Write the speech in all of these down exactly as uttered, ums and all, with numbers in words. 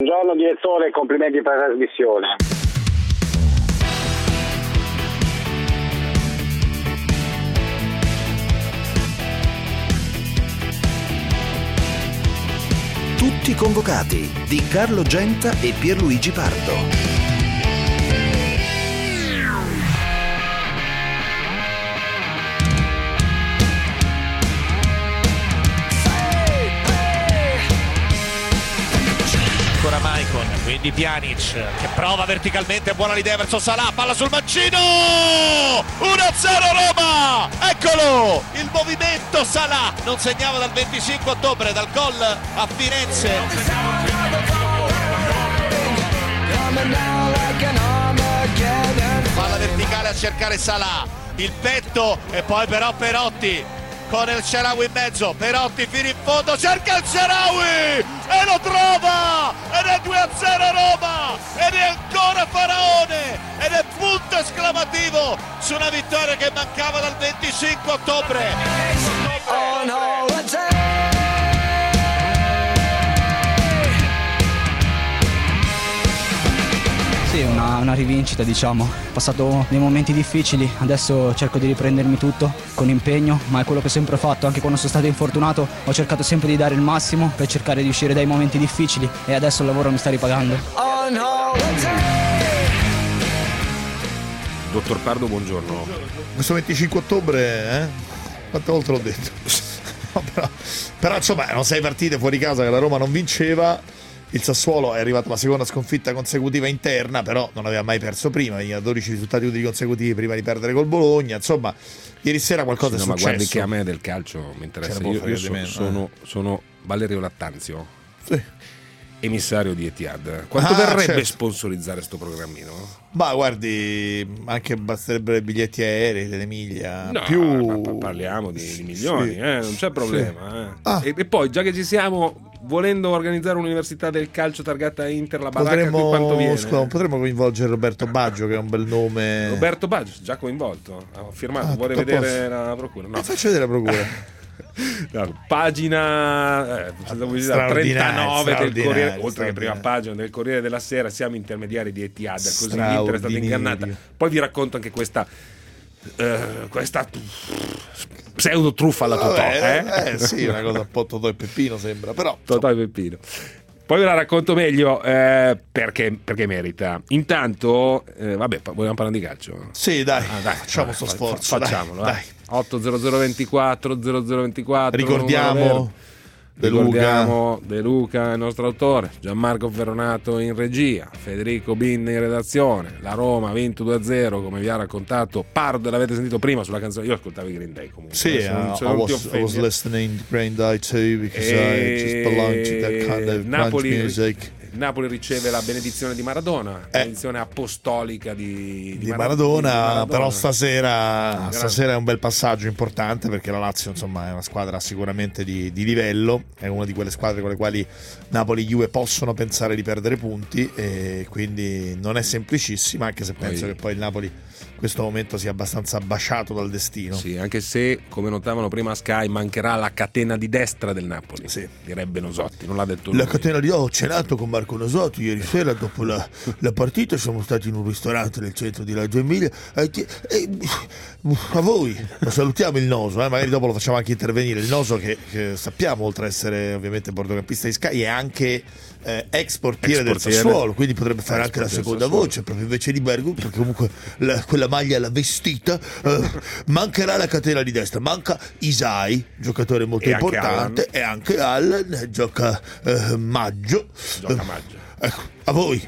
Buongiorno direttore, complimenti per la trasmissione. Tutti convocati di Carlo Genta e Pierluigi Pardo. Ancora Maicon, quindi Pjanic che prova verticalmente, buona l'idea verso Salah, palla sul mancino, uno a zero Roma, eccolo il movimento. Salah non segnava dal venticinque ottobre, dal gol a Firenze. Palla verticale a cercare Salah, il petto e poi però Perotti con il Shaarawy in mezzo, Perotti fino in fondo, cerca il Shaarawy e lo trova ed è due a zero Roma ed è ancora Faraone ed è punto esclamativo su una vittoria che mancava dal venticinque ottobre. Oh no, Sì, una, una rivincita, diciamo. Ho passato dei momenti difficili, adesso cerco di riprendermi tutto con impegno, ma è quello che ho sempre fatto, anche quando sono stato infortunato ho cercato sempre di dare il massimo per cercare di uscire dai momenti difficili e adesso il lavoro mi sta ripagando. Oh no, Dottor Pardo, buongiorno. Questo venticinque ottobre, eh? Quante volte l'ho detto? No, però, però insomma erano sei partite fuori casa che la Roma non vinceva. Il Sassuolo è arrivato alla seconda sconfitta consecutiva interna, però non aveva mai perso prima, veniva dodici risultati utili consecutivi prima di perdere col Bologna. Insomma, ieri sera qualcosa sì, è no, successo. Ma guardi che a me del calcio mi interessa. Io, io so, sono, sono Valerio Lattanzio, sì. emissario di Etihad. Quanto ah, verrebbe certo. sponsorizzare sto programmino? Ma guardi, anche basterebbero i biglietti aerei dell'Emilia. No, più... parliamo di, di milioni, sì. eh, non c'è problema. Sì. Eh. Ah. E, e poi, già che ci siamo, volendo organizzare un'università del calcio targata Inter, la baracca potremmo, qui quanto viene? Scusa, potremmo coinvolgere Roberto Baggio, che è un bel nome. Roberto Baggio, già coinvolto, ha firmato, ah, vuole vedere posso. la procura. No, faccio vedere la procura. No, pagina eh, trentanove del Corriere, oltre che prima pagina del Corriere della Sera. Siamo intermediari di Etihad, così l'Inter è stata ingannata. Poi vi racconto anche questa eh, questa pseudo truffa alla Totò, eh? eh sì, una cosa un po' Totò e Peppino sembra, però Totò e Peppino. Poi ve la racconto meglio eh, perché, perché merita. Intanto, eh, vabbè, vogliamo parlare di calcio? Sì, dai, ah, dai facciamo sto sforzo. Facciamolo, dai. dai. otto zero zero ventiquattro zero zero ventiquattro. Ricordiamo De Luca. Ricordiamo De Luca, il nostro autore, Gianmarco Ferronato in regia, Federico Bin in redazione. La Roma ha vinto due a zero, come vi ha raccontato Pardo, l'avete sentito prima sulla canzone. Io ascoltavo i Green Day comunque. Sì, uh, I, was, I was listening to Green Day too because e... I just belong to that kind of Napoli, grunge music. Napoli riceve la benedizione di Maradona, eh, benedizione apostolica di, di, di, Maradona, Maradona, di Maradona. Però stasera, stasera è un bel passaggio importante perché la Lazio insomma è una squadra sicuramente di, di livello, è una di quelle squadre con le quali Napoli e Juve possono pensare di perdere punti e quindi non è semplicissima, anche se penso poi, che poi il Napoli in questo momento sia abbastanza baciato dal destino. Sì, anche se, come notavano prima a Sky, mancherà la catena di destra del Napoli, sì. direbbe Nosotti, non l'ha detto lui. La catena di ho cenato con Marco Nosotti ieri sera dopo la, la partita, siamo stati in un ristorante nel centro di Reggio Emilia e, e, a voi lo salutiamo il Noso, eh? Magari dopo lo facciamo anche intervenire il Noso che, che sappiamo, oltre ad essere ovviamente bordocampista di Sky, è anche eh, ex portiere del Sassuolo, quindi potrebbe fare anche la seconda voce proprio invece di Bergu, perché comunque la, quella maglia l'ha vestita. eh, mancherà la catena di destra, manca Isai, giocatore molto e importante, anche e anche Allen, gioca eh, Maggio, gioca Maggio. Eh, ecco, a voi.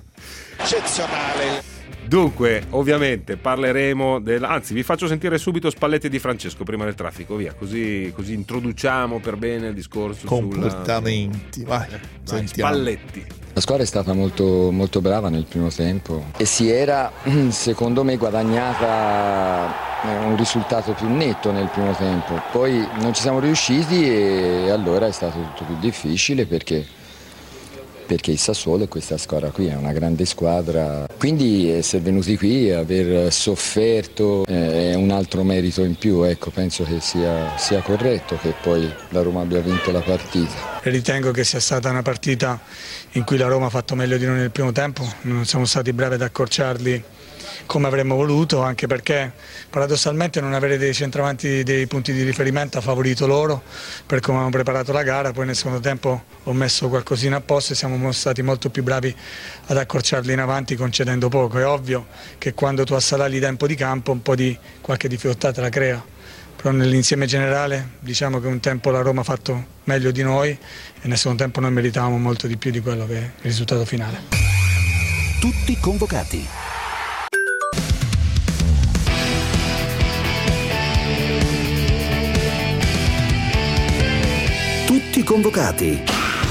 Eccezionale. Dunque, ovviamente parleremo del... Anzi, vi faccio sentire subito Spalletti di Francesco prima del traffico, via, così, così introduciamo per bene il discorso comportamenti sulla... vai, vai Spalletti. La squadra è stata molto, molto brava nel primo tempo e si era, secondo me, guadagnata un risultato più netto nel primo tempo. Poi non ci siamo riusciti e allora è stato tutto più difficile perché... perché il Sassuolo è questa squadra qui, è una grande squadra, quindi essere venuti qui, aver sofferto è un altro merito in più, ecco, penso che sia, sia corretto che poi la Roma abbia vinto la partita. e ritengo che sia stata una partita in cui la Roma ha fatto meglio di noi nel primo tempo, non siamo stati bravi ad accorciarli come avremmo voluto, anche perché paradossalmente non avere dei centravanti, dei punti di riferimento ha favorito loro per come hanno preparato la gara. Poi nel secondo tempo ho messo qualcosina a posto e siamo stati molto più bravi ad accorciarli in avanti concedendo poco. È ovvio che quando tu assalali tempo di campo un po' di qualche difficoltà te la crea, però nell'insieme generale diciamo che un tempo la Roma ha fatto meglio di noi e nel secondo tempo noi meritavamo molto di più di quello che è il risultato finale. Tutti convocati. Tutti convocati.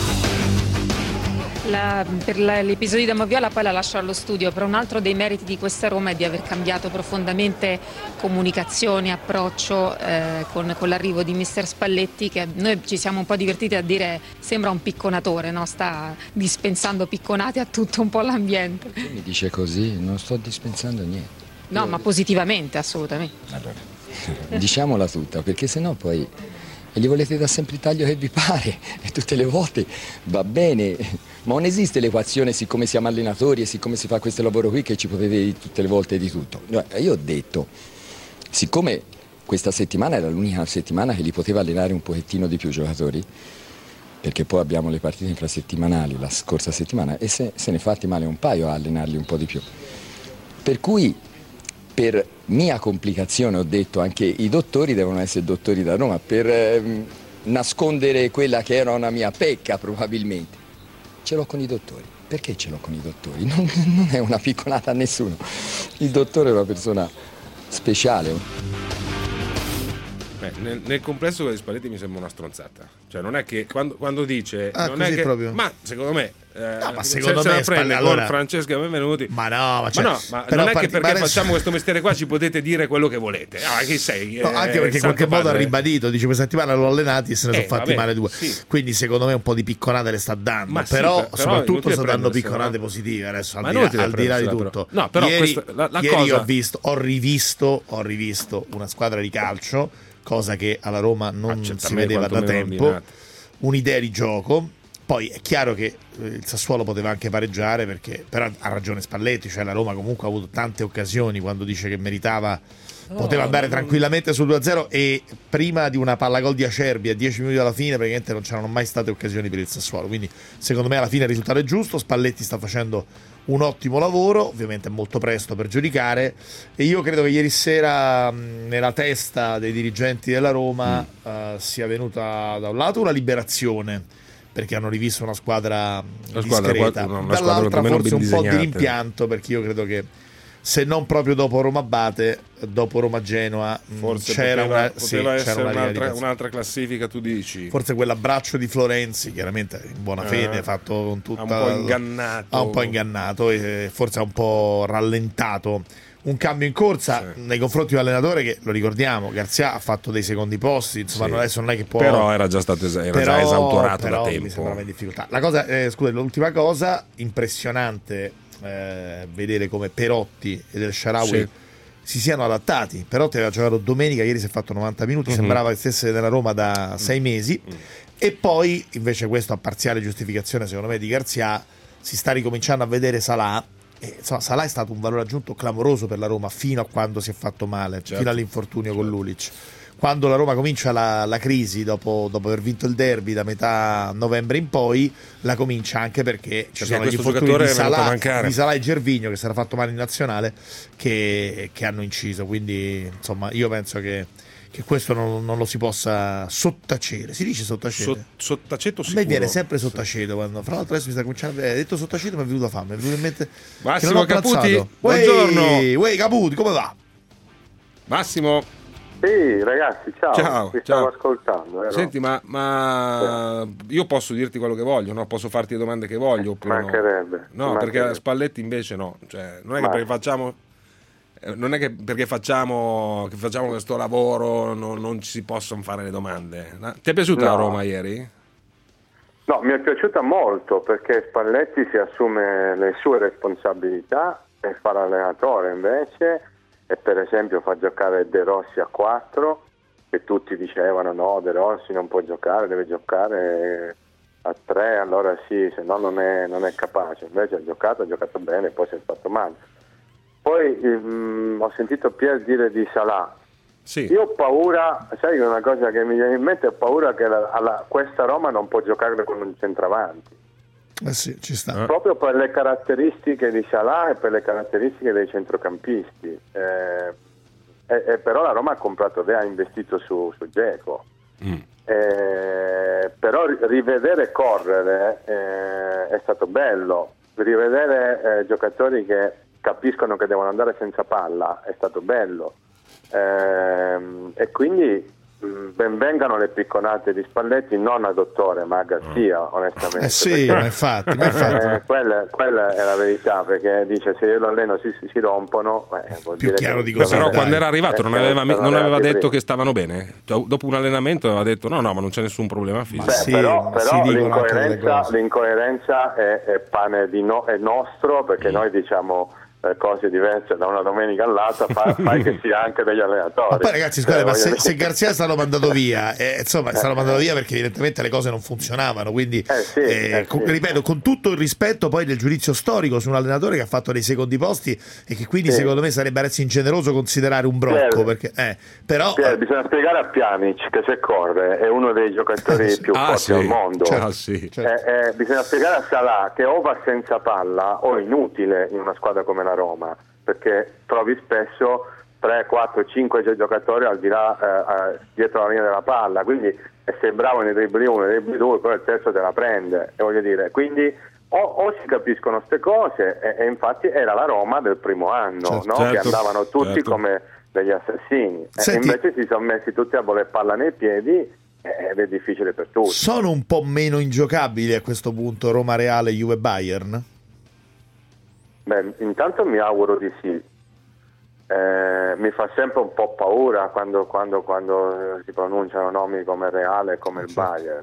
La, per la, l'episodio da Moviola poi la lascio allo studio, però un altro dei meriti di questa Roma è di aver cambiato profondamente comunicazione, approccio eh, con, con l'arrivo di mister Spalletti, che noi ci siamo un po' divertiti a dire sembra un picconatore, no? Sta dispensando picconate a tutto un po' l'ambiente. Chi mi dice così? Non sto dispensando niente. No, Io... ma positivamente, assolutamente. Allora, diciamola tutta, perché sennò poi... E gli volete dare sempre il taglio che vi pare e tutte le volte va bene, ma non esiste l'equazione siccome siamo allenatori e siccome si fa questo lavoro qui che ci potete dire tutte le volte di tutto. Io ho detto, siccome questa settimana era l'unica settimana che li poteva allenare un pochettino di più i giocatori, perché poi abbiamo le partite infrasettimanali la scorsa settimana e se, se ne fatti male un paio a allenarli un po' di più. Per cui per mia complicazione ho detto anche i dottori devono essere dottori da Roma per eh, nascondere quella che era una mia pecca probabilmente. Ce l'ho con i dottori. Perché ce l'ho con i dottori? Non, non è una piccolata a nessuno. Il dottore è una persona speciale. Beh, nel, nel complesso quello di Spalletti mi sembra una stronzata. Cioè non è che quando, quando dice ah, non è che, proprio. ma secondo me eh, no, ma secondo se, me se la prende allora... con Francesca Benvenuti. Ma no, ma, cioè, ma, no, ma non è che perché adesso... facciamo questo mestiere qua ci potete dire quello che volete. Ah, che sei? No, eh, anche perché in qualche modo ha ribadito, dice questa settimana l'ho allenati e se ne sono eh, fatti vabbè, male due. Sì. Quindi secondo me un po' di picconate le sta dando, ma però, sì, però soprattutto sta dando prendersela. picconate positive adesso al, ma di là, al di là di tutto. Però. No, però ieri questa, la, la ieri cosa... ho visto, ho rivisto, ho rivisto una squadra di calcio, cosa che alla Roma non ah, si vedeva da tempo, ordinato. Un'idea di gioco. Poi è chiaro che il Sassuolo poteva anche pareggiare, perché però ha ragione Spalletti, cioè la Roma comunque ha avuto tante occasioni quando dice che meritava, no, poteva andare non... tranquillamente sul due a zero, e prima di una palla gol di Acerbi a dieci minuti dalla fine praticamente non c'erano mai state occasioni per il Sassuolo, quindi secondo me alla fine il risultato è giusto. Spalletti sta facendo un ottimo lavoro, ovviamente è molto presto per giudicare, e io credo che ieri sera mh, nella testa dei dirigenti della Roma mm. uh, sia venuta da un lato una liberazione, perché hanno rivisto una squadra una discreta, squadra, una dall'altra squadra forse un disegnate. po' di rimpianto, perché io credo che se non proprio dopo Roma-Abate, dopo Roma-Genoa forse c'era poteva, una, poteva sì, essere c'era una un'altra, un'altra classifica, tu dici forse quell'abbraccio di Florenzi, chiaramente in buona fede, eh, fatto con tutta, ha un po' ingannato ha un po' ingannato e forse ha un po' rallentato un cambio in corsa, sì, nei confronti di un allenatore che, lo ricordiamo, Garzia ha fatto dei secondi posti, insomma, sì, adesso non è che può, però era già stato era però, già esautorato però da tempo, mi sembrava in difficoltà. La cosa, eh, scusa, l'ultima cosa impressionante, eh, vedere come Perotti ed El Shaarawy sì. si siano adattati. Perotti aveva giocato domenica, ieri si è fatto novanta minuti, mm-hmm. sembrava che stesse nella Roma da sei mesi, mm-hmm. e poi invece questo a parziale giustificazione secondo me di Garzia, si sta ricominciando a vedere Salah. E, insomma, Salah è stato un valore aggiunto clamoroso per la Roma fino a quando si è fatto male, certo, fino all'infortunio, certo, con Lulic. Quando la Roma comincia la, la crisi dopo, dopo aver vinto il derby da metà novembre in poi, la comincia anche perché ci perché sono gli infortuni di Salah, di Salah e Gervinho, che si era fatto male in nazionale, che, che hanno inciso. Quindi insomma io penso che, che questo non, non lo si possa sottacere. Si dice sottacere? So, sottaceto sicuro. A me viene sempre sottaceto, sì. Quando, fra l'altro adesso mi sta cominciando, hai detto sottaceto, mi è venuta fame, mi è venuto in mente Massimo Caputi, buongiorno. Uè Caputi, come va? Massimo. Sì, ragazzi, ciao, ciao, vi ciao. stavo ascoltando. Eh, Senti, ma, ma sì. io posso dirti quello che voglio, no? Posso farti le domande che voglio? Mancherebbe. No, no mancherebbe. Perché Spalletti invece no. Cioè, non è che Ma... perché facciamo... Non è che perché facciamo, che facciamo questo lavoro non, non ci si possono fare le domande. Ti è piaciuta no. la Roma ieri? No, mi è piaciuta molto, perché Spalletti si assume le sue responsabilità e fa l'allenatore invece, e per esempio fa giocare De Rossi a quattro, che tutti dicevano no, De Rossi non può giocare, deve giocare a tre allora sì, se no non è, non è capace. Invece ha giocato, ha giocato bene, poi si è fatto male. Poi ehm, ho sentito Pier dire di Salah. Sì. Io ho paura, sai una cosa che mi viene in mente, ho paura che la, alla, questa Roma non può giocare con un centravanti. Eh sì, ci sta. Proprio per le caratteristiche di Salah e per le caratteristiche dei centrocampisti. Eh, e, e però la Roma ha comprato, ha investito su, su Dzeko. Mm. Eh, però rivedere correre eh, è stato bello. Rivedere eh, giocatori che capiscono che devono andare senza palla è stato bello. Eh, e quindi ben vengano le picconate di Spalletti, non a Dottore ma a Garzia, onestamente. Eh sì, ma infatti, ma infatti. Eh, quella, quella è la verità, perché dice se io lo alleno si, si, si rompono, eh, vuol più dire chiaro che di cosa. Però quando era arrivato non aveva, eh, non aveva detto prima. che stavano bene. Dopo un allenamento aveva detto no no ma non c'è nessun problema fisico. Beh, sì, però, però l'incoerenza, cose. l'incoerenza è, è pane di no, è nostro, perché mm. noi diciamo cose diverse da una domenica all'altra, fa, fai che sia anche degli allenatori. Ma poi ragazzi, scusate, eh, ma se, se Garzia è stato mandato via, eh, insomma è stato mandato via perché evidentemente le cose non funzionavano, quindi eh sì, eh, eh con, sì. ripeto, con tutto il rispetto poi del giudizio storico su un allenatore che ha fatto dei secondi posti e che quindi sì. secondo me sarebbe adesso ingeneroso considerare un brocco, perché, eh, però Pier, bisogna spiegare a Pjanic che se corre è uno dei giocatori più ah, forti sì. al mondo. Certo, ah, sì. certo. eh, eh, bisogna spiegare a Salah che o va senza palla o è inutile in una squadra come la Roma, perché trovi spesso tre, quattro, cinque giocatori al di là eh, dietro la linea della palla, quindi e sei bravo nei dribbli uno, nei dribbli due, poi il terzo te la prende, e voglio dire, quindi o, o si capiscono queste cose, e, e infatti era la Roma del primo anno, certo, no? certo, che andavano tutti certo. come degli assassini. Senti, e invece si sono messi tutti a voler palla nei piedi ed è difficile per tutti. Sono un po' meno ingiocabili a questo punto Roma Reale, Juve Bayern? Beh, intanto mi auguro di sì. Eh, mi fa sempre un po' paura quando, quando, quando si pronunciano nomi come Reale e come il Bayern.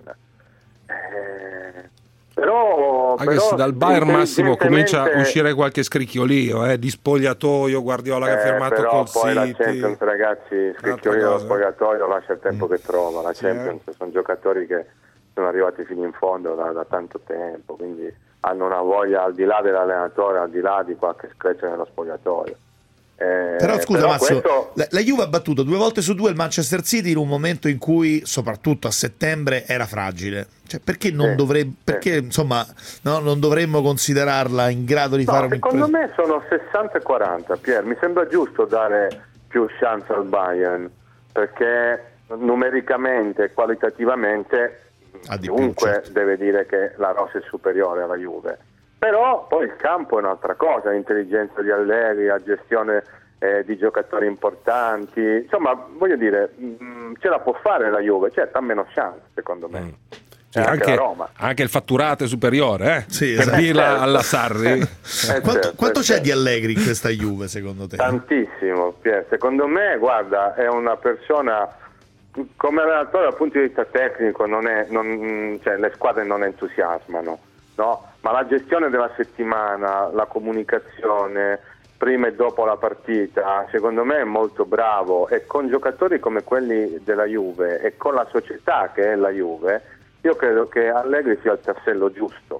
Eh, però, anche però se dal Bayern Massimo comincia a uscire qualche scricchiolio eh, di spogliatoio, Guardiola che ha eh, fermato però col poi City. la Champions, ragazzi, scricchiolio dello spogliatoio lascia il tempo mm. che trova. La Champions sì, eh. sono giocatori che sono arrivati fino in fondo da, da tanto tempo, quindi hanno una voglia al di là dell'allenatore, al di là di qualche screccia nello spogliatoio. Eh, però scusa però Massimo, questo... la, la Juve ha battuto due volte su due il Manchester City in un momento in cui soprattutto a settembre era fragile, cioè, perché non sì, dovrebbe perché sì. insomma no, non dovremmo considerarla in grado di no, fare secondo un'impresa? me sono sessanta e quaranta, Pier, mi sembra giusto dare più chance al Bayern, perché numericamente e qualitativamente chiunque certo. deve dire che la rosa è superiore alla Juve. Però poi il campo è un'altra cosa, l'intelligenza di Allegri, la gestione eh, di giocatori importanti, insomma voglio dire mh, ce la può fare la Juve, certo ha meno chance secondo me. Mm. Sì, anche, anche, la Roma. Anche il fatturato è superiore, eh? Sì, per esatto. dirla certo. alla Sarri. eh, quanto, certo, quanto c'è certo. di Allegri in questa Juve secondo te? Tantissimo, Pier. Secondo me, guarda, è una persona come allenatore dal punto di vista tecnico, non è, non, cioè, le squadre non entusiasmano, no? Ma la gestione della settimana, la comunicazione prima e dopo la partita, secondo me è molto bravo, e con giocatori come quelli della Juve e con la società che è la Juve, io credo che Allegri sia il tassello giusto.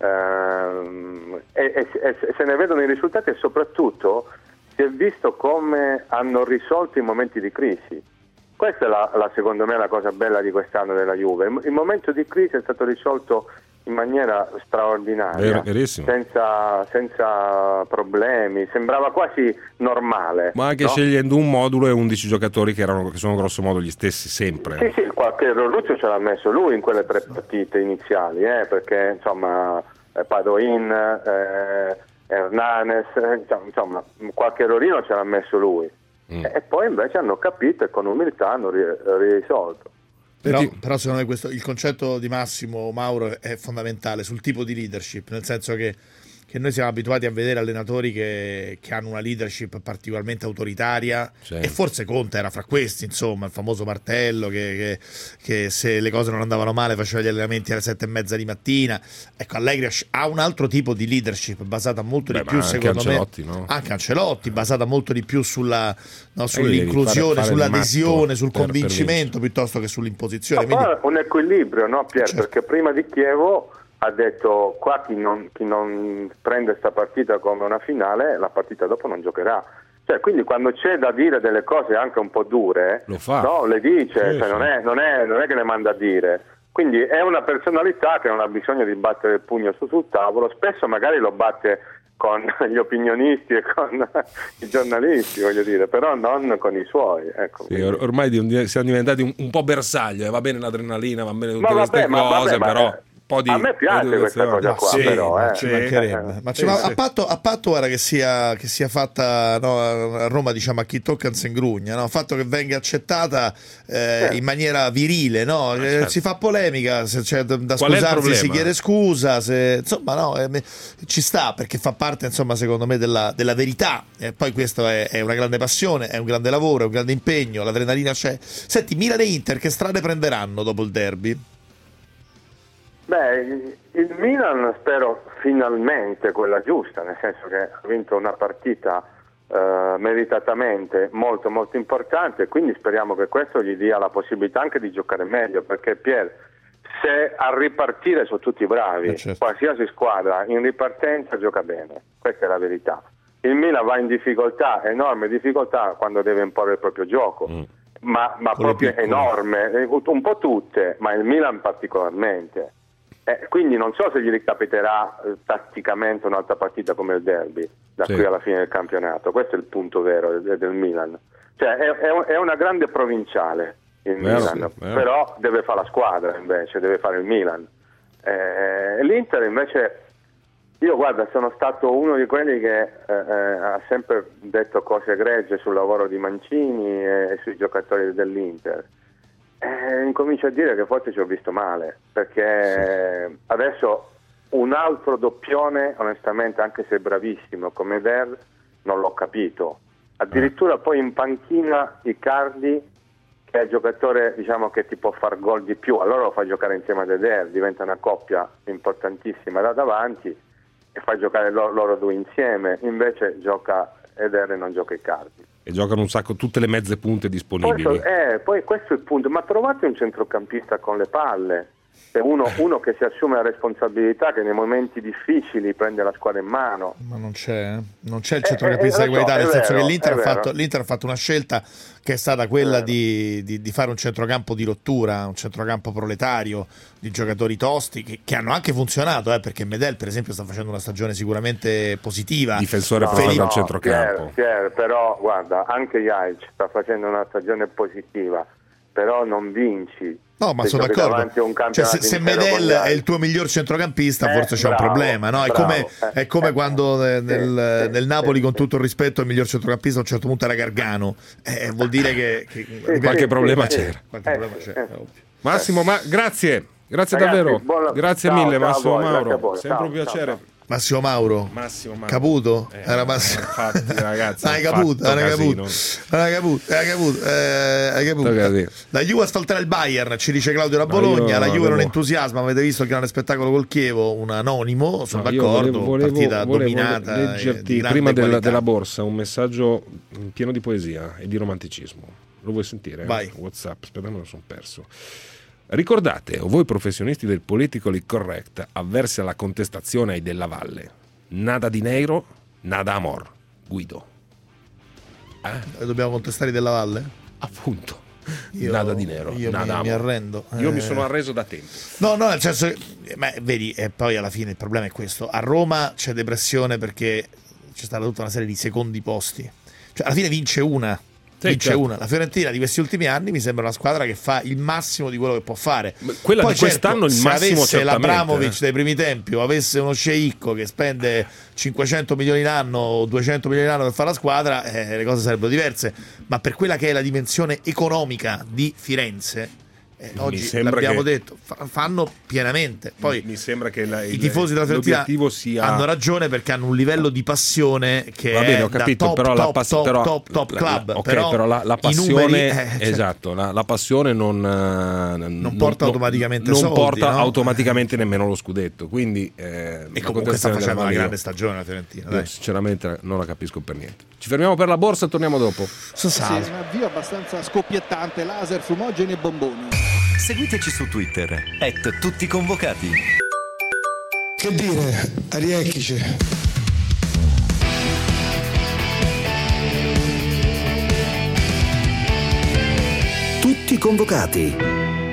Ehm, e, e, e se ne vedono i risultati, e soprattutto si è visto come hanno risolto i momenti di crisi. Questa è la, la, secondo me la cosa bella di quest'anno della Juve. Il, il momento di crisi è stato risolto in maniera straordinaria, Vero, senza, senza problemi, sembrava quasi normale. Ma anche no? scegliendo un modulo e undici giocatori che erano che sono grosso modo gli stessi sempre. Sì, sì, qualche erroruzzo ce l'ha messo lui in quelle tre partite iniziali, eh, perché insomma Padoin, eh, Hernanes, eh, insomma qualche errorino ce l'ha messo lui. Mm. E poi invece hanno capito e con umiltà hanno risolto. Però, però secondo me questo, il concetto di Massimo Mauro è fondamentale sul tipo di leadership, nel senso che che noi siamo abituati a vedere allenatori che, che hanno una leadership particolarmente autoritaria, sì. e forse Conte era fra questi, insomma, il famoso martello che, che, che se le cose non andavano male faceva gli allenamenti alle sette e mezza di mattina. Ecco, Allegri ha un altro tipo di leadership basata molto Beh, di più, secondo Ancelotti, me, no? anche Ancelotti, basata molto di più sulla, no, sull'inclusione, fare, fare sull'adesione, sul per, convincimento per piuttosto che sull'imposizione. Ma Quindi... un equilibrio, no Pier? Certo. Perché prima di Chievo ha detto qua chi non, chi non prende sta partita come una finale, la partita dopo non giocherà. Cioè, quindi quando c'è da dire delle cose anche un po' dure, lo fa. No, le dice, sì, cioè, sì. Non, è, non, è, non è che le manda a dire. Quindi è una personalità che non ha bisogno di battere il pugno su sul tavolo, spesso magari lo batte con gli opinionisti e con i giornalisti, voglio dire, però non con i suoi. Ecco, sì, or- ormai di, siamo diventati un, un po' bersaglio, eh, va bene l'adrenalina, va bene tutte ma queste vabbè, cose, ma però... vabbè. Po' di a me piace questa cosa qua, sì, però eh. ci mancherebbe. Ma, sì, ma a patto, a patto guarda, che sia che sia fatta, no, a Roma, diciamo, a chi tocca se ingrugna, no? Il fatto che venga accettata eh, in maniera virile, no? Eh, certo. Si fa polemica, se c'è da scusarsi si chiede scusa, se, insomma, no, eh, ci sta, perché fa parte, insomma, secondo me della, della verità. E poi questo è, è una grande passione, è un grande lavoro, è un grande impegno, l'adrenalina c'è. Senti, Milan e Inter che strade prenderanno dopo il derby? Beh, il Milan spero finalmente quella giusta, nel senso che ha vinto una partita eh, meritatamente molto molto importante, quindi speriamo che questo gli dia la possibilità anche di giocare meglio, perché Pier, se a ripartire sono tutti bravi, eh certo. qualsiasi squadra in ripartenza gioca bene, questa è la verità. Il Milan va in difficoltà, enorme difficoltà quando deve imporre il proprio gioco, mm. ma, ma proprio enorme, un po' tutte, ma il Milan particolarmente. Eh, quindi non so se gli ricapiterà eh, tatticamente un'altra partita come il derby da sì. qui alla fine del campionato. Questo è il punto vero del, del Milan, cioè è, è, è una grande provinciale il vero, Milan, sì, però deve fare la squadra, invece deve fare il Milan. Eh, l'Inter invece, io guarda, sono stato uno di quelli che eh, eh, ha sempre detto cose egregie sul lavoro di Mancini e, e sui giocatori dell'Inter. Eh, incomincio a dire che forse ci ho visto male, perché sì. adesso un altro doppione, onestamente, anche se bravissimo come Der, non l'ho capito. Addirittura eh. poi in panchina Icardi, che è il giocatore, diciamo, che ti può far gol di più, allora lo fa giocare insieme a Der, diventa una coppia importantissima da davanti e fa giocare loro, loro due insieme. Invece gioca Eder e non gioca Icardi. E giocano un sacco tutte le mezze punte disponibili. Poi, eh, poi questo è il punto, ma trovate un centrocampista con le palle, cioè uno, uno che si assume la responsabilità, che nei momenti difficili prende la squadra in mano. Ma non c'è, non c'è il centrocampista di qualità, nel senso che l'Inter ha, fatto, l'Inter ha fatto una scelta che è stata quella di, di, di fare un centrocampo di rottura, un centrocampo proletario, di giocatori tosti che, che hanno anche funzionato, eh, perché Medel per esempio sta facendo una stagione sicuramente positiva, difensore no, no, no, al centrocampo. Pier, Pier, però guarda, anche Jaic sta facendo una stagione positiva, però non vinci. No, ma sono d'accordo. Cioè, se, se Medel è il tuo miglior centrocampista, eh, forse c'è bravo, un problema, no? È bravo, come, eh, è come eh, quando nel, eh, nel Napoli, eh, con tutto il rispetto, il miglior centrocampista a un certo punto era Gargano. Eh, vuol dire che, che eh, qualche problema eh, c'era. Qualche eh, problema c'era. eh, Massimo, ma grazie, grazie ragazzi, davvero. buona... Grazie ciao, mille, ciao Massimo voi, Mauro. Sempre ciao, un piacere. Ciao, ciao. Massimo Mauro, Massimo Mauro. Caputo? Eh, Era Massimo. Infatti, ragazzi, hai caputo, hai caputo, hai caputo, hai caputo, eh, hai caputo. La Juve asfalterà il Bayern, ci dice Claudio da Bologna. No, la Juve avevo... non entusiasma, avete visto il grande spettacolo col Chievo, un anonimo, sono no, d'accordo, volevo, partita volevo, dominata. Volevo leggerti prima della, della borsa un messaggio pieno di poesia e di romanticismo. Lo vuoi sentire? Vai. WhatsApp, aspetta, me lo sono perso. Ricordate, voi professionisti del politically correct, avversi alla contestazione ai della Valle, nada dinero, nada amor. Guido. Eh? Dobbiamo contestare della Valle? Appunto. Io, nada dinero, io nada mi, amor. mi arrendo. Io eh. mi sono arreso da tempo. No, no, nel senso che, ma, vedi, e poi alla fine il problema è questo. A Roma c'è depressione perché c'è stata tutta una serie di secondi posti. Cioè, alla fine vince una. Sì, vince certo. una. La Fiorentina di questi ultimi anni mi sembra una squadra che fa il massimo di quello che può fare. Quella Poi di quest'anno certo, il massimo, se avesse l'Abramovic eh. dei primi tempi o avesse uno sceicco che spende cinquecento milioni l'anno o duecento milioni l'anno per fare la squadra, eh, le cose sarebbero diverse. Ma per quella che è la dimensione economica di Firenze, Eh, oggi l'abbiamo che... detto, fa- fanno pienamente. Poi mi sembra che la, i il, tifosi della Fiorentina sia... hanno ragione, perché hanno un livello di passione che Va bene, è ho capito, da top, però top, la pass- top, però, top, top la, club. La, ok, però, però la, la passione, numeri, eh, cioè, esatto, la, la passione non, non, non porta non, automaticamente non soldi, porta no? automaticamente nemmeno lo scudetto. Quindi eh, e comunque sta facendo una grande stagione la Fiorentina. Io sinceramente non la capisco per niente. Ci fermiamo per la borsa e torniamo dopo. Sì, un avvio abbastanza scoppiettante, laser, fumogeni e bomboni. Seguiteci su Twitter, at tutti convocati. Che dire, Ariecchici. Tutti convocati.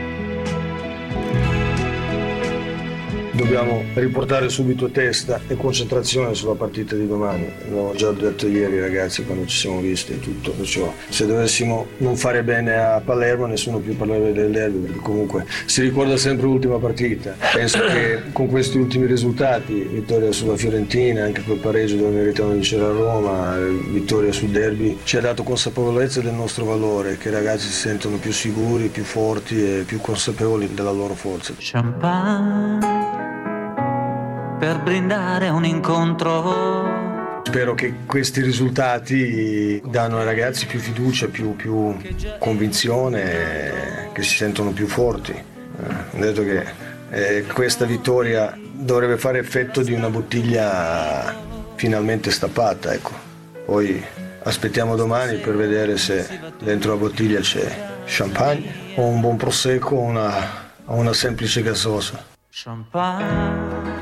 Dobbiamo riportare subito testa e concentrazione sulla partita di domani. L'ho già detto ieri, ragazzi, quando ci siamo visti e tutto. Perciò, se dovessimo non fare bene a Palermo, nessuno più parlerebbe del derby, perché comunque si ricorda sempre l'ultima partita. Penso che con questi ultimi risultati, vittoria sulla Fiorentina, anche quel pareggio dove meritavano di vincere a Roma, vittoria sul derby, ci ha dato consapevolezza del nostro valore, che i ragazzi si sentono più sicuri, più forti e più consapevoli della loro forza. Champagne per brindare un incontro. Spero che questi risultati danno ai ragazzi più fiducia, più, più convinzione, che si sentono più forti. Eh, ho detto che eh, questa vittoria dovrebbe fare effetto di una bottiglia finalmente stappata, ecco. Poi aspettiamo domani per vedere se dentro la bottiglia c'è champagne o un buon prosecco o una, o una semplice gassosa. Champagne.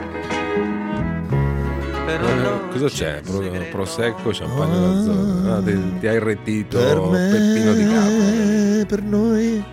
Eh, cosa c'è? Pro, prosecco, champagne da zona. Ah, ti, ti hai irretito Peppino di Capri. Per noi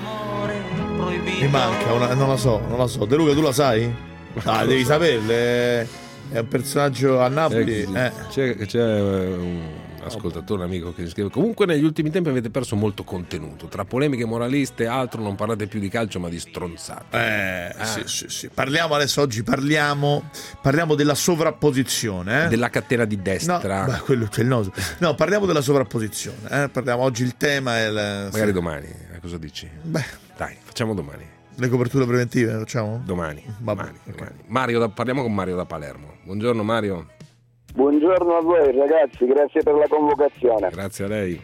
mi manca una, non la so, non la so. De Luca, tu la sai? Ah, devi saperle. È un personaggio a Napoli. Eh, c'è, c'è un ascoltatore, un amico che scrive: comunque negli ultimi tempi avete perso molto contenuto, tra polemiche moraliste e altro non parlate più di calcio ma di stronzate. Eh, ah. sì, sì, sì. Parliamo adesso, oggi parliamo parliamo della sovrapposizione, eh? Della catena di destra. No, beh, quello c'è il noso. No, parliamo della sovrapposizione, eh? Parliamo oggi, il tema è il... magari sì. Domani, eh, cosa dici? Beh, dai, facciamo domani. Le coperture preventive facciamo? Domani. Vabbè, domani, okay. domani. Mario, da, parliamo con Mario da Palermo. Buongiorno Mario. Buongiorno a voi ragazzi, grazie per la convocazione. Grazie a lei.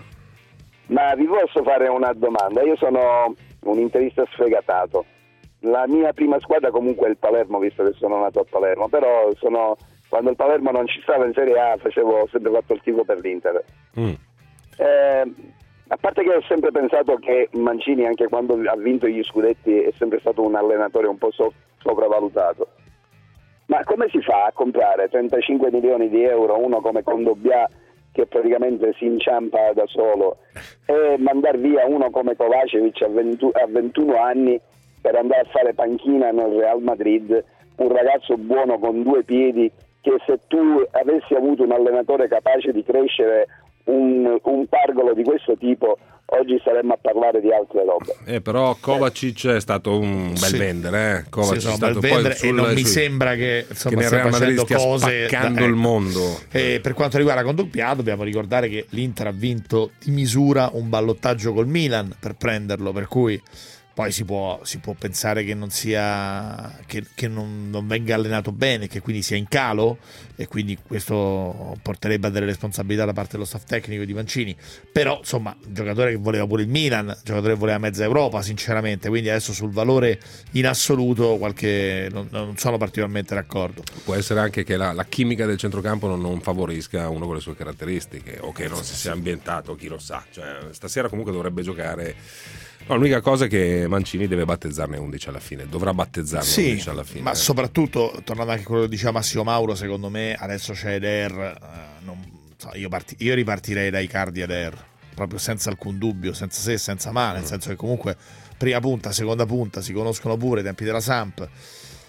Ma vi posso fare una domanda? Io sono un interista sfegatato. La mia prima squadra comunque è il Palermo, visto che sono nato a Palermo, però sono, quando il Palermo non ci stava in Serie A facevo ho sempre fatto il tifo per l'Inter. Mm. Eh, a parte che ho sempre pensato che Mancini, anche quando ha vinto gli scudetti, è sempre stato un allenatore un po' so- sopravvalutato. Ma come si fa a comprare trentacinque milioni di euro uno come Kondogbia, che praticamente si inciampa da solo, e mandar via uno come Kovacevic a, venti, a ventuno anni per andare a fare panchina nel Real Madrid, un ragazzo buono con due piedi, che se tu avessi avuto un allenatore capace di crescere un, un pargolo di questo tipo, oggi saremmo a parlare di altre robe. Eh, però Kovacic è stato un bel sì. vendere, eh? Kovacic sì, è stato bel vendere, poi e non sul, mi sul, sembra che insomma che nel stia Real Madrid facendo stia cose spaccando da, il ecco. mondo. E per quanto riguarda Kondogbia, dobbiamo ricordare che l'Inter ha vinto di misura un ballottaggio col Milan per prenderlo, per cui poi si può, si può pensare che non sia che, che non, non venga allenato bene, che quindi sia in calo, e quindi questo porterebbe a delle responsabilità da parte dello staff tecnico di Mancini. Però insomma, un giocatore che voleva pure il Milan, un giocatore che voleva mezza Europa sinceramente, quindi adesso sul valore in assoluto qualche non, non sono particolarmente d'accordo. Può essere anche che la, la chimica del centrocampo non, non favorisca uno con le sue caratteristiche, o che non si sia ambientato, chi lo sa. Cioè, stasera comunque dovrebbe giocare. No, l'unica cosa è che Mancini deve battezzarne undici alla fine, dovrà battezzarne sì, undici alla fine. Ma soprattutto, tornando anche a quello che diceva Massimo Mauro, secondo me adesso c'è Eder, eh, non, so, io, parti, io ripartirei da Icardi ed Eder, proprio senza alcun dubbio, senza se e senza ma, nel mm. senso che comunque prima punta, seconda punta, si conoscono pure i tempi della Samp.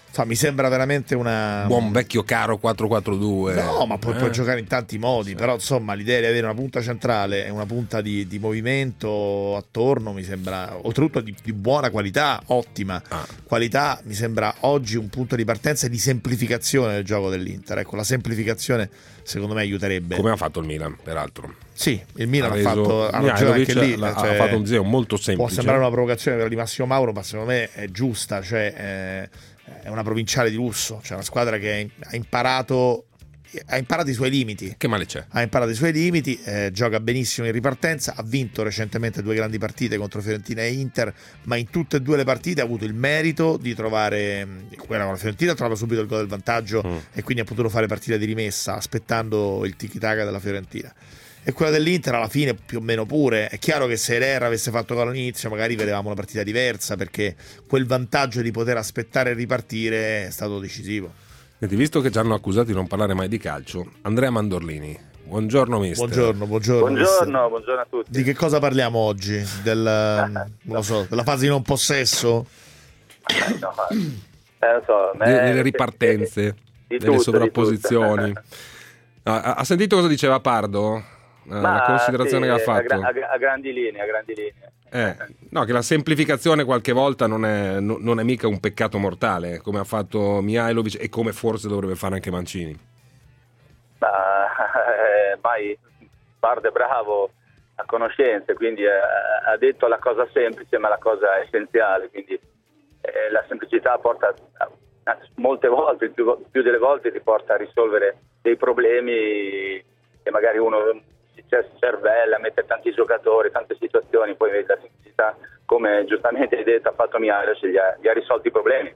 Insomma, mi sembra veramente una buon vecchio caro quattro quattro due. No, ma puoi, eh. puoi giocare in tanti modi, sì. Però insomma l'idea di avere una punta centrale e una punta di, di movimento attorno mi sembra, oltretutto di, di buona qualità, ottima ah. qualità, mi sembra oggi un punto di partenza e di semplificazione del gioco dell'Inter. Ecco, la semplificazione secondo me aiuterebbe. Come ha fatto il Milan, peraltro. Sì, il Milan ha, ha fatto ha ragione anche lì, la, cioè, ha fatto un zero molto semplice. Può sembrare una provocazione quella di Massimo Mauro, ma secondo me è giusta, cioè eh, è una provinciale di lusso, cioè una squadra che ha imparato ha imparato i suoi limiti. Che male c'è? Ha imparato i suoi limiti, eh, gioca benissimo in ripartenza, ha vinto recentemente due grandi partite contro Fiorentina e Inter, ma in tutte e due le partite ha avuto il merito di trovare, quella con la Fiorentina ha trovato subito il gol del vantaggio mm. e quindi ha potuto fare partita di rimessa aspettando il tiki-taka della Fiorentina. E quella dell'Inter alla fine più o meno pure. È chiaro che se Herrera avesse fatto gol all'inizio magari vedevamo una partita diversa, perché quel vantaggio di poter aspettare e ripartire è stato decisivo. Senti, visto che ci hanno accusato di non parlare mai di calcio, Andrea Mandorlini, buongiorno mister. Buongiorno, buongiorno, buongiorno, buongiorno a tutti. Di che cosa parliamo oggi? Del, non lo so, della fase di non possesso? Eh, no, eh, lo so, me... delle ripartenze, di, di delle tutto, sovrapposizioni. Ha, ha sentito cosa diceva Pardo? Ma, la considerazione sì, che ha fatto? A, gra- a grandi linee, a grandi linee. Eh, no, che la semplificazione qualche volta non è, no, non è mica un peccato mortale, come ha fatto Mihajlovic e come forse dovrebbe fare anche Mancini. Ma eh, mai Pardo è bravo a conoscenze, quindi eh, ha detto la cosa semplice ma la cosa essenziale, quindi eh, la semplicità porta a, molte volte, più, più delle volte ti porta a risolvere dei problemi che magari uno si cervella, mette tanti giocatori, tante situazioni, poi vedi la semplicità, come giustamente hai detto ha fatto Mihajlovic, gli ha, gli ha risolto i problemi,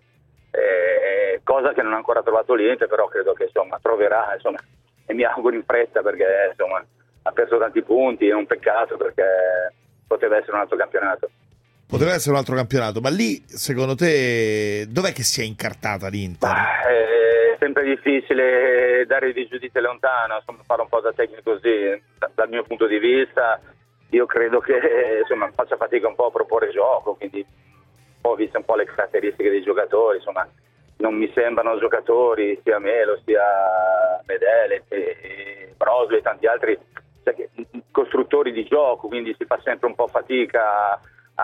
eh, cosa che non ha ancora trovato l'Inter, però credo che insomma troverà, insomma, e mi auguro in fretta, perché insomma ha perso tanti punti, è un peccato perché poteva essere un altro campionato. Poteva essere un altro campionato, ma lì secondo te dov'è che si è incartata l'Inter? Bah, è sempre difficile dare dei giudizi lontano, insomma, fare un po' da tecnico così, da, dal mio punto di vista io credo che insomma faccia fatica un po' a proporre gioco, quindi ho visto un po' le caratteristiche dei giocatori, insomma non mi sembrano giocatori sia Melo sia Medele e Brozovic e tanti altri, cioè, che, costruttori di gioco, quindi si fa sempre un po' fatica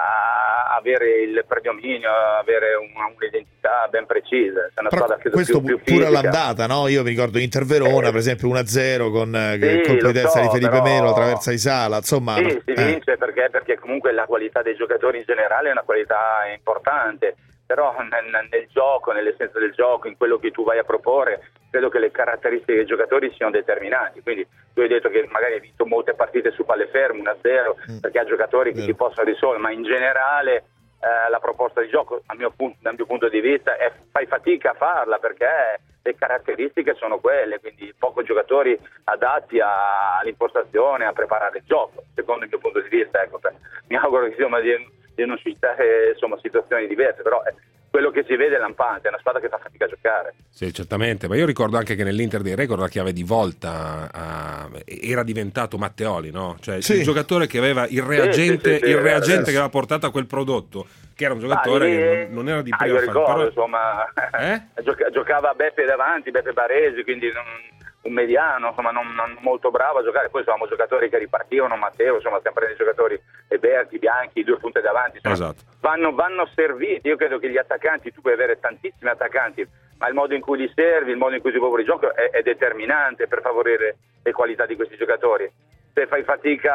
a avere il predominio, avere una, un'identità ben precisa. È una Però squadra che questo più, più pure fisica. all'andata, no? Io mi ricordo Inter Verona, eh, per esempio uno a zero con eh, sì, il colpo di testa so, di Felipe però... Melo, la traversa di Sala, insomma. Sì, si eh. vince perché, perché comunque la qualità dei giocatori in generale è una qualità importante, però nel, nel gioco, nell'essenza del gioco, in quello che tu vai a proporre, credo che le caratteristiche dei giocatori siano determinanti. Quindi tu hai detto che magari hai vinto molte partite su palle ferme, uno a zero, mm. perché ha giocatori che ti possono risolvere, ma in generale eh, la proposta di gioco, dal mio, punto, dal mio punto di vista, è, fai fatica a farla perché le caratteristiche sono quelle, quindi pochi giocatori adatti a, all'impostazione, a preparare il gioco, secondo il mio punto di vista. Ecco, mi auguro che insomma, di, di non suscitare insomma, situazioni diverse, però eh, quello che si vede è lampante, è una squadra che fa fatica a giocare. Sì, certamente, ma io ricordo anche che nell'Inter dei Record la chiave di volta uh, era diventato Matteoli, no? Cioè sì. il giocatore che aveva il reagente, sì, sì, sì, il reagente sì. che aveva portato a quel prodotto, che era un giocatore ah, lì, che non, non era di prima ah, io ricordo, però... insomma, eh? Gioca- giocava Beppe davanti, Beppe Baresi, quindi non, un mediano, insomma, non, non molto bravo a giocare. Poi avevamo giocatori che ripartivano, Matteo, insomma, sempre dei giocatori Berti, Bianchi, due punte davanti, insomma, esatto. vanno, vanno serviti. Io credo che gli attaccanti, tu puoi avere tantissimi attaccanti, ma il modo in cui li servi, il modo in cui si propone il gioco è, è determinante per favorire le qualità di questi giocatori. Se fai fatica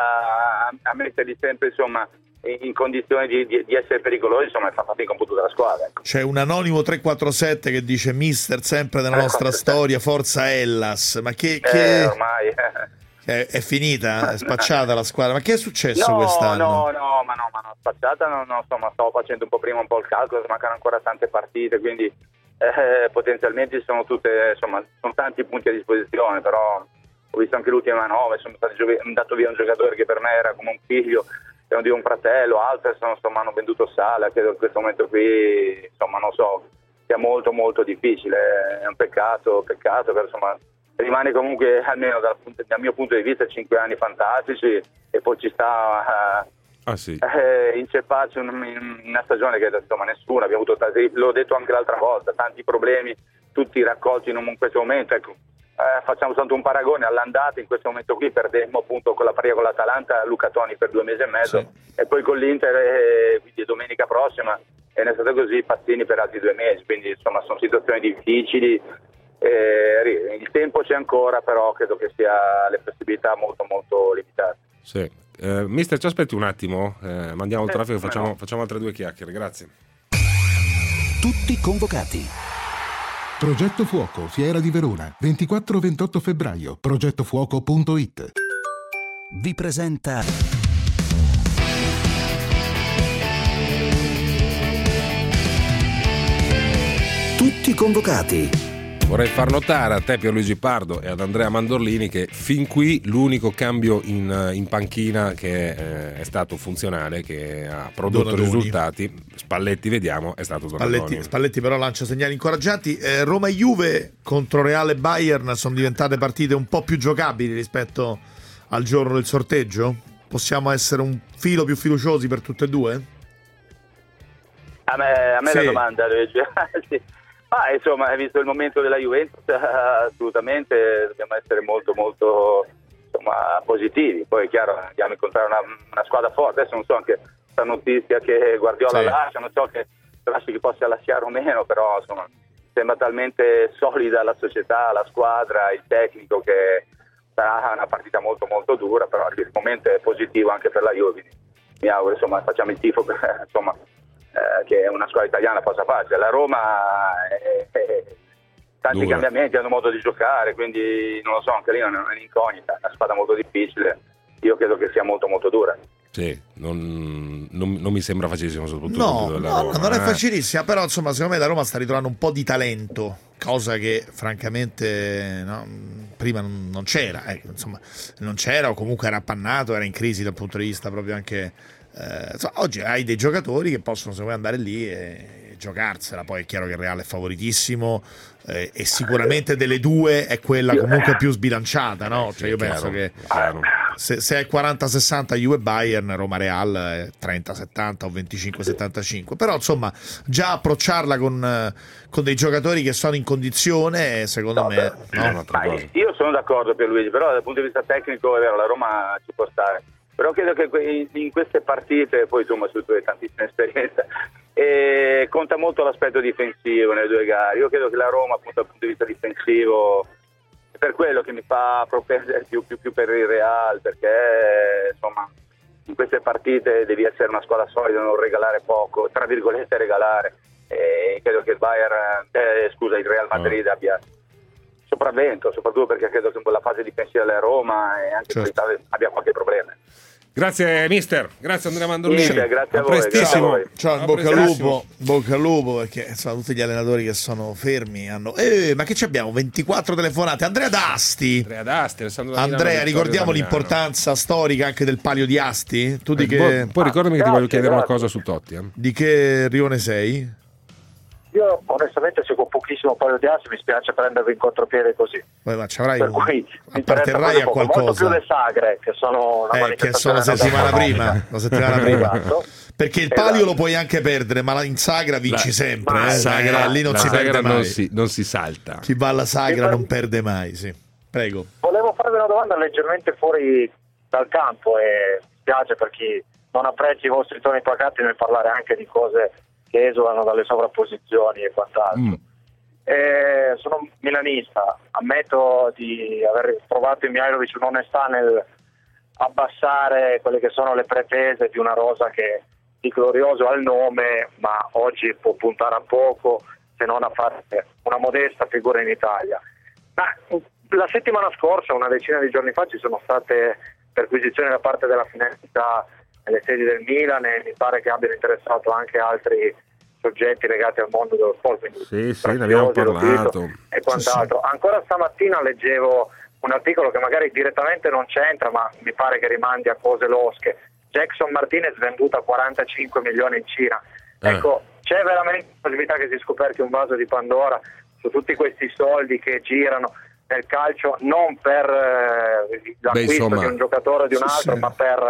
a, a metterli sempre, insomma, in condizioni di, di, di essere pericolosi, insomma fa fatica un po' tutta la squadra, ecco. C'è un anonimo tre quattro sette che dice mister sempre nella nostra storia forza Hellas, ma che, che... Eh, ormai è, è finita, è spacciata la squadra, ma che è successo no, quest'anno? No, no, ma no, ma no, spacciata no, no, insomma stavo facendo un po' prima un po' il calcolo, mancano ancora tante partite, quindi eh, potenzialmente sono tutte, insomma, sono tanti punti a disposizione, però ho visto anche l'ultima nove, sono stato andato via un giocatore che per me era come un figlio, di un fratello, altri sono, insomma, hanno venduto Sala, credo che in questo momento qui, insomma, non so, sia molto molto difficile, è un peccato, peccato, però insomma rimane comunque, almeno dal, dal mio punto di vista, cinque anni fantastici e poi ci sta uh, Ah, sì. eh, incepparci in, in una stagione che insomma nessuno, abbiamo avuto tanti, l'ho detto anche l'altra volta, tanti problemi, tutti raccolti in, un, in questo momento, ecco, eh, facciamo soltanto un paragone all'andata, in questo momento qui perdemmo appunto con la partita con l'Atalanta Luca Toni per due mesi e mezzo, sì. E poi con l'Inter eh, quindi domenica prossima, e ne è stato così Pazzini per altri due mesi, quindi insomma sono situazioni difficili, eh, il tempo c'è ancora, però credo che sia le possibilità molto molto limitate. Sì. Eh, mister, ci aspetti un attimo, eh, mandiamo il eh, traffico e facciamo, no. facciamo altre due chiacchiere, grazie. Tutti convocati. Progetto Fuoco, Fiera di Verona, ventiquattro ventotto febbraio, progettofuoco punto it. Vi presenta Tutti convocati. Vorrei far notare a te Pierluigi Pardo e ad Andrea Mandorlini che fin qui l'unico cambio in, in panchina che eh, è stato funzionale, che ha prodotto Donadoni. risultati, Spalletti vediamo, è stato Donadoni. Spalletti, Spalletti però lancia segnali incoraggianti. eh, Roma e Juve contro Real e Bayern sono diventate partite un po' più giocabili rispetto al giorno del sorteggio? Possiamo essere un filo più fiduciosi per tutte e due? A me, a me Sì. la domanda sì. Ah, insomma, hai visto il momento della Juventus, assolutamente dobbiamo essere molto molto insomma, positivi. Poi è chiaro, andiamo a incontrare una, una squadra forte. Adesso non so anche questa notizia che Guardiola Sì. lascia, non so che lasci che possa lasciare o meno, però insomma sembra talmente solida la società, la squadra, il tecnico, che sarà una partita molto molto dura, però il momento è positivo anche per la Juve. Mi auguro, insomma, facciamo il tifo per, insomma, Eh, che una squadra italiana possa farci. La Roma è, è, tanti Dura. cambiamenti, hanno modo di giocare, quindi non lo so, anche lì non è un'incognita, è una squadra molto difficile, io credo che sia molto molto dura. Sì, non, non, non mi sembra facilissimo soprattutto No, della no, Roma, non è eh. facilissima, però insomma secondo me la Roma sta ritrovando un po' di talento, cosa che francamente no, prima non, non c'era, ecco, insomma non c'era, o comunque era appannato, era in crisi dal punto di vista proprio anche eh, insomma, oggi hai dei giocatori che possono secondo me andare lì e giocarsela. Poi è chiaro che il Real è favoritissimo eh, e sicuramente delle due è quella comunque più sbilanciata, no? Cioè io penso che se, se è quaranta sessanta Juve Bayern, Roma Real è trenta settanta o venticinque settantacinque, però insomma già approcciarla con, con dei giocatori che sono in condizione secondo No, me beh, no? ma io sono d'accordo Pierluigi, però dal punto di vista tecnico è vero, la Roma ci può stare, però credo che que- in queste partite, poi tu su tu hai tantissima esperienza, e conta molto l'aspetto difensivo nelle due gare. Io credo che la Roma appunto dal punto di vista difensivo è per quello che mi fa propendere più, più, più per il Real, perché insomma in queste partite devi essere una squadra solida, non regalare poco, tra virgolette regalare, e credo che il Bayern eh, scusa il Real Madrid oh. abbia sopravvento, soprattutto perché credo che la fase difensiva della Roma e anche certo. l'Italia abbia qualche problema. Grazie mister, grazie Andrea Mandolini. Sì, grazie a, a voi, prestissimo. grazie a voi. Ciao, bocca al lupo, bocca al lupo, perché insomma, tutti gli allenatori che sono fermi hanno eh, ma che ci abbiamo? ventiquattro telefonate. Andrea D'Asti. Andrea D'Asti, Alessandro da Andrea, Milano, ricordiamo l'importanza storica anche del palio di Asti. Tu di eh, che poi, poi ricordami ah, che ti voglio chiedere grazie. una cosa su Totti. Eh. Di che rione sei? Io onestamente seguo pochissimo Palio di Asti, mi spiace prendervi in contropiede così. Poi, ma ci avrai per un... cui apparterrai a qualcosa. Molto più le sagre che sono una eh, che sono la settimana prima, la settimana prima. Esatto. Perché il palio esatto. lo puoi anche perdere, ma in sagra vinci la, sempre. Eh. Sagra, lì non la si sagra perde mai. Non si, non si salta. Chi va alla sagra non perde mai. Sì. Prego. Volevo farvi una domanda leggermente fuori dal campo e mi spiace per chi non apprezza i vostri toni pacati nel parlare anche di cose che esulano dalle sovrapposizioni e quant'altro. Mm. Eh, sono milanista, ammetto di aver trovato in Mihajlovic un'onestà nel abbassare quelle che sono le pretese di una rosa che di glorioso ha il nome, ma oggi può puntare a poco se non a fare una modesta figura in Italia. Ma la settimana scorsa, una decina di giorni fa, ci sono state perquisizioni da parte della finanza nelle sedi del Milan e mi pare che abbiano interessato anche altri soggetti legati al mondo dello sport, quindi sì, sì, ne abbiamo parlato e quant'altro. Sì, sì. Ancora stamattina leggevo un articolo che magari direttamente non c'entra, ma mi pare che rimandi a cose losche. Jackson Martinez venduto a quarantacinque milioni in Cina. Eh. Ecco, c'è veramente la possibilità che si scoperchi un vaso di Pandora su tutti questi soldi che girano nel calcio, non per eh, l'acquisto Beh, insomma, di un giocatore o di un altro, sì, ma per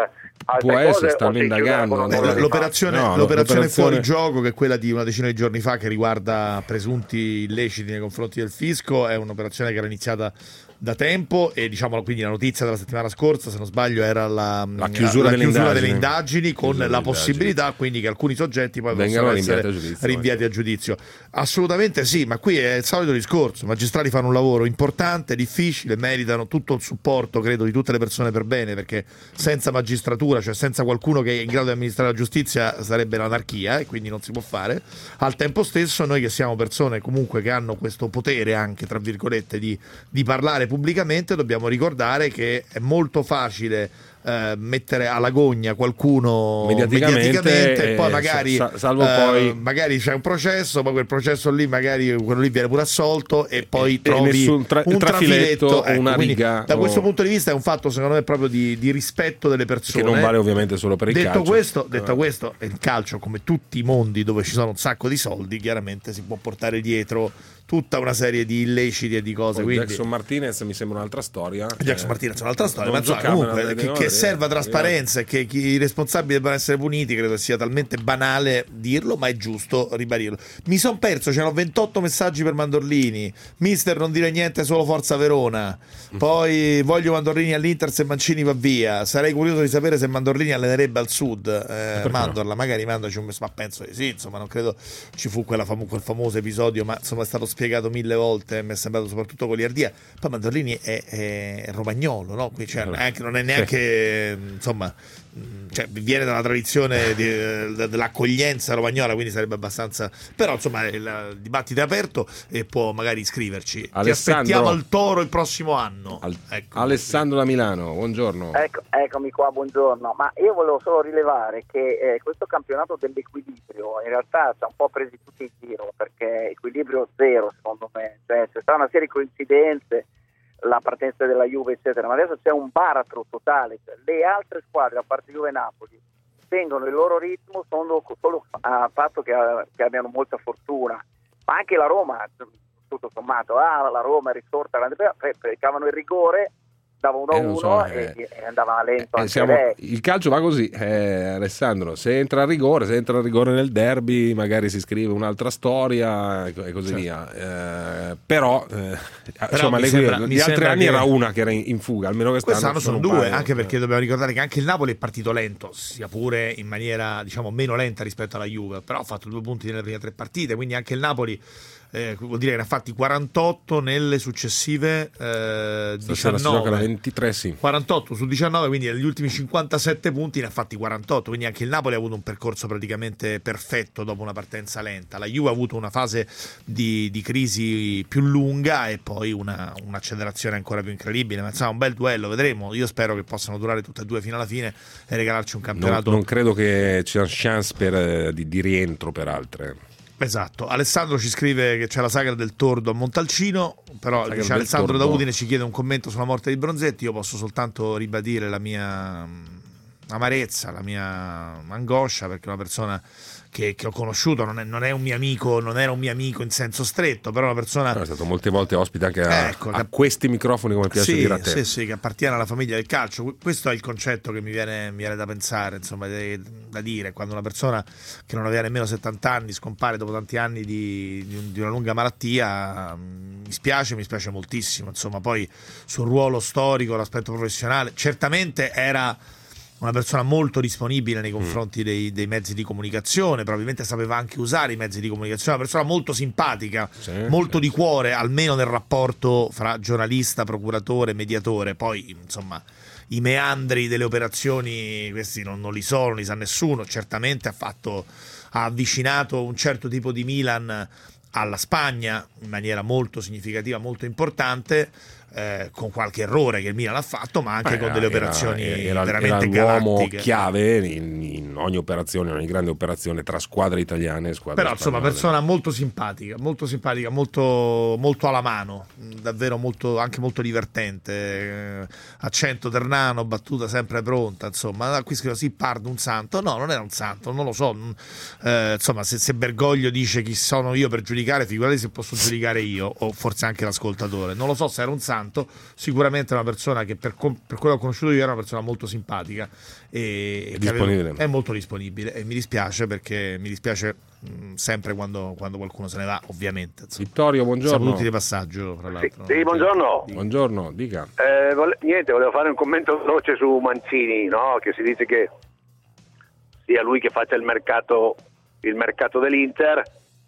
Può essere, stanno indagando. Beh, l'operazione, no, l'operazione fuori gioco, che è quella di una decina di giorni fa, che riguarda presunti illeciti nei confronti del fisco, è un'operazione che era iniziata da tempo e diciamo quindi la notizia della settimana scorsa, se non sbaglio, era la, la chiusura, la delle, chiusura indagini. delle indagini con chiusura la possibilità indagini. quindi che alcuni soggetti poi vengano possano essere rinviati a giudizio. rinviati a giudizio. Assolutamente sì, ma qui è il solito discorso. I magistrati fanno un lavoro importante, difficile, meritano tutto il supporto, credo, di tutte le persone per bene, perché senza magistratura, cioè senza qualcuno che è in grado di amministrare la giustizia, sarebbe l'anarchia e quindi non si può fare. Al tempo stesso noi che siamo persone comunque che hanno questo potere anche, tra virgolette, di, di parlare pubblicamente, dobbiamo ricordare che è molto facile eh, mettere alla gogna qualcuno mediaticamente, mediaticamente e poi magari, sa- salvo eh, poi magari c'è un processo, poi quel processo lì magari quello lì viene pure assolto e poi e trovi nessun tra- un trafiletto, trafiletto, ecco, una quindi riga da o... questo punto di vista è un fatto secondo me proprio di, di rispetto delle persone, che non vale ovviamente solo per il detto calcio. Questo, detto questo, il calcio, come tutti i mondi dove ci sono un sacco di soldi, chiaramente si può portare dietro tutta una serie di illeciti e di cose. Quindi... Jackson Martinez mi sembra un'altra storia. Jackson eh, Martinez è un'altra storia, ma insomma, comunque che, che serva trasparenza e che i responsabili debbano essere puniti, credo sia talmente banale dirlo, ma è giusto ribadirlo. Mi son perso, c'erano ventotto messaggi per Mandorlini. Mister, non dire niente, solo Forza Verona. Poi voglio Mandorlini all'Inter se Mancini va via. Sarei curioso di sapere se Mandorlini allenerebbe al Sud. Eh, Mandorla, no? Magari mandaci un messaggio, ma penso di sì, insomma, non credo ci fu quella famo- quel famoso episodio, ma insomma è stato spiegato mille volte, mi è sembrato soprattutto con Goliardia. Poi Mandorlini è, è romagnolo, no? Qui cioè, anche, non è neanche sì. insomma, cioè, viene dalla tradizione di, dell'accoglienza romagnola, quindi sarebbe abbastanza, però insomma il, il dibattito è aperto e può magari iscriverci. Ti aspettiamo al Toro il prossimo anno. Al, ecco. Alessandro da Milano, buongiorno. Ecco, eccomi qua, buongiorno. Ma io volevo solo rilevare che eh, questo campionato dell'equilibrio in realtà ci ha un po' presi tutti in giro, perché equilibrio zero secondo me, cioè c'è stata una serie di coincidenze, la partenza della Juve eccetera, ma adesso c'è un baratro totale, cioè, le altre squadre a parte Juve e Napoli tengono il loro ritmo solo, solo a fatto che, che abbiano molta fortuna, ma anche la Roma tutto sommato, ah la Roma è risorta, cavano il rigore, dava uno a eh, uno so, e, eh, e andava lento eh, anche siamo, lei. Il calcio va così, eh, Alessandro, se entra a rigore, se entra a rigore nel derby magari si scrive un'altra storia e così certo. via, eh, però, eh, però insomma le, sembra, gli altri anni che... era una che era in, in fuga, almeno quest'anno, quest'anno sono due, paio, anche perché eh. dobbiamo ricordare che anche il Napoli è partito lento, sia pure in maniera diciamo meno lenta rispetto alla Juve, però ha fatto due punti nelle prime tre partite, quindi anche il Napoli Eh, vuol dire che ne ha fatti quarantotto nelle successive eh, diciannove, ventitré, sì. quarantotto su diciannove, quindi negli ultimi cinquantasette punti ne ha fatti quarantotto, quindi anche il Napoli ha avuto un percorso praticamente perfetto dopo una partenza lenta. La Juve ha avuto una fase di, di crisi più lunga e poi una, un'accelerazione ancora più incredibile, ma insomma un bel duello, vedremo. Io spero che possano durare tutte e due fino alla fine e regalarci un campionato. Non, non credo che ci sia chance per, di, di rientro per altre. Esatto, Alessandro ci scrive che c'è la sagra del Tordo a Montalcino, però dice Alessandro da Udine ci chiede un commento sulla morte di Bronzetti. Io posso soltanto ribadire la mia amarezza, la mia angoscia, perché è una persona che, che ho conosciuto, non è, non è un mio amico, non era un mio amico in senso stretto, però è una persona no, è stato molte volte ospite anche a, ecco, a questi microfoni, come piace sì, dire a te. Sì, sì, che appartiene alla famiglia del calcio. Questo è il concetto che mi viene, mi viene da pensare, insomma, da dire, quando una persona che non aveva nemmeno settanta anni scompare dopo tanti anni di, di, di una lunga malattia, mi spiace, mi spiace moltissimo, insomma. Poi sul ruolo storico, l'aspetto professionale, certamente era una persona molto disponibile nei confronti dei, dei mezzi di comunicazione, probabilmente sapeva anche usare i mezzi di comunicazione, una persona molto simpatica, sì, molto sì. di cuore, almeno nel rapporto fra giornalista, procuratore, mediatore. Poi insomma i meandri delle operazioni questi non, non li so, non li sa nessuno. Certamente ha fatto, ha avvicinato un certo tipo di Milan alla Spagna in maniera molto significativa, molto importante, eh, con qualche errore che il Milan ha fatto, ma anche Beh, con delle era, operazioni era, veramente era l'uomo galattiche. chiave in, in ogni operazione, ogni grande operazione tra squadre italiane e squadre però spagnole. Insomma persona molto simpatica, molto simpatica, molto, molto alla mano, davvero molto, anche molto divertente, eh, accento ternano, battuta sempre pronta, insomma. Qui scrivo sì, pardo un santo, no, non era un santo, non lo so, eh, insomma se, se Bergoglio dice chi sono io per giudicare, figurati se posso giudicare io o forse anche l'ascoltatore, non lo so se era un santo tanto. Sicuramente è una persona che per, com- per quello che ho conosciuto io era una persona molto simpatica e è disponibile. Aveva, è molto disponibile e mi dispiace perché mi dispiace mh, sempre quando, quando qualcuno se ne va, ovviamente. Insomma. Vittorio, buongiorno. Siamo tutti di passaggio, tra l'altro. Sì, sì, buongiorno. Buongiorno, dica. Eh, vole- niente, volevo fare un commento veloce su Mancini, no? Che si dice che sia lui che faccia il mercato, il mercato dell'Inter,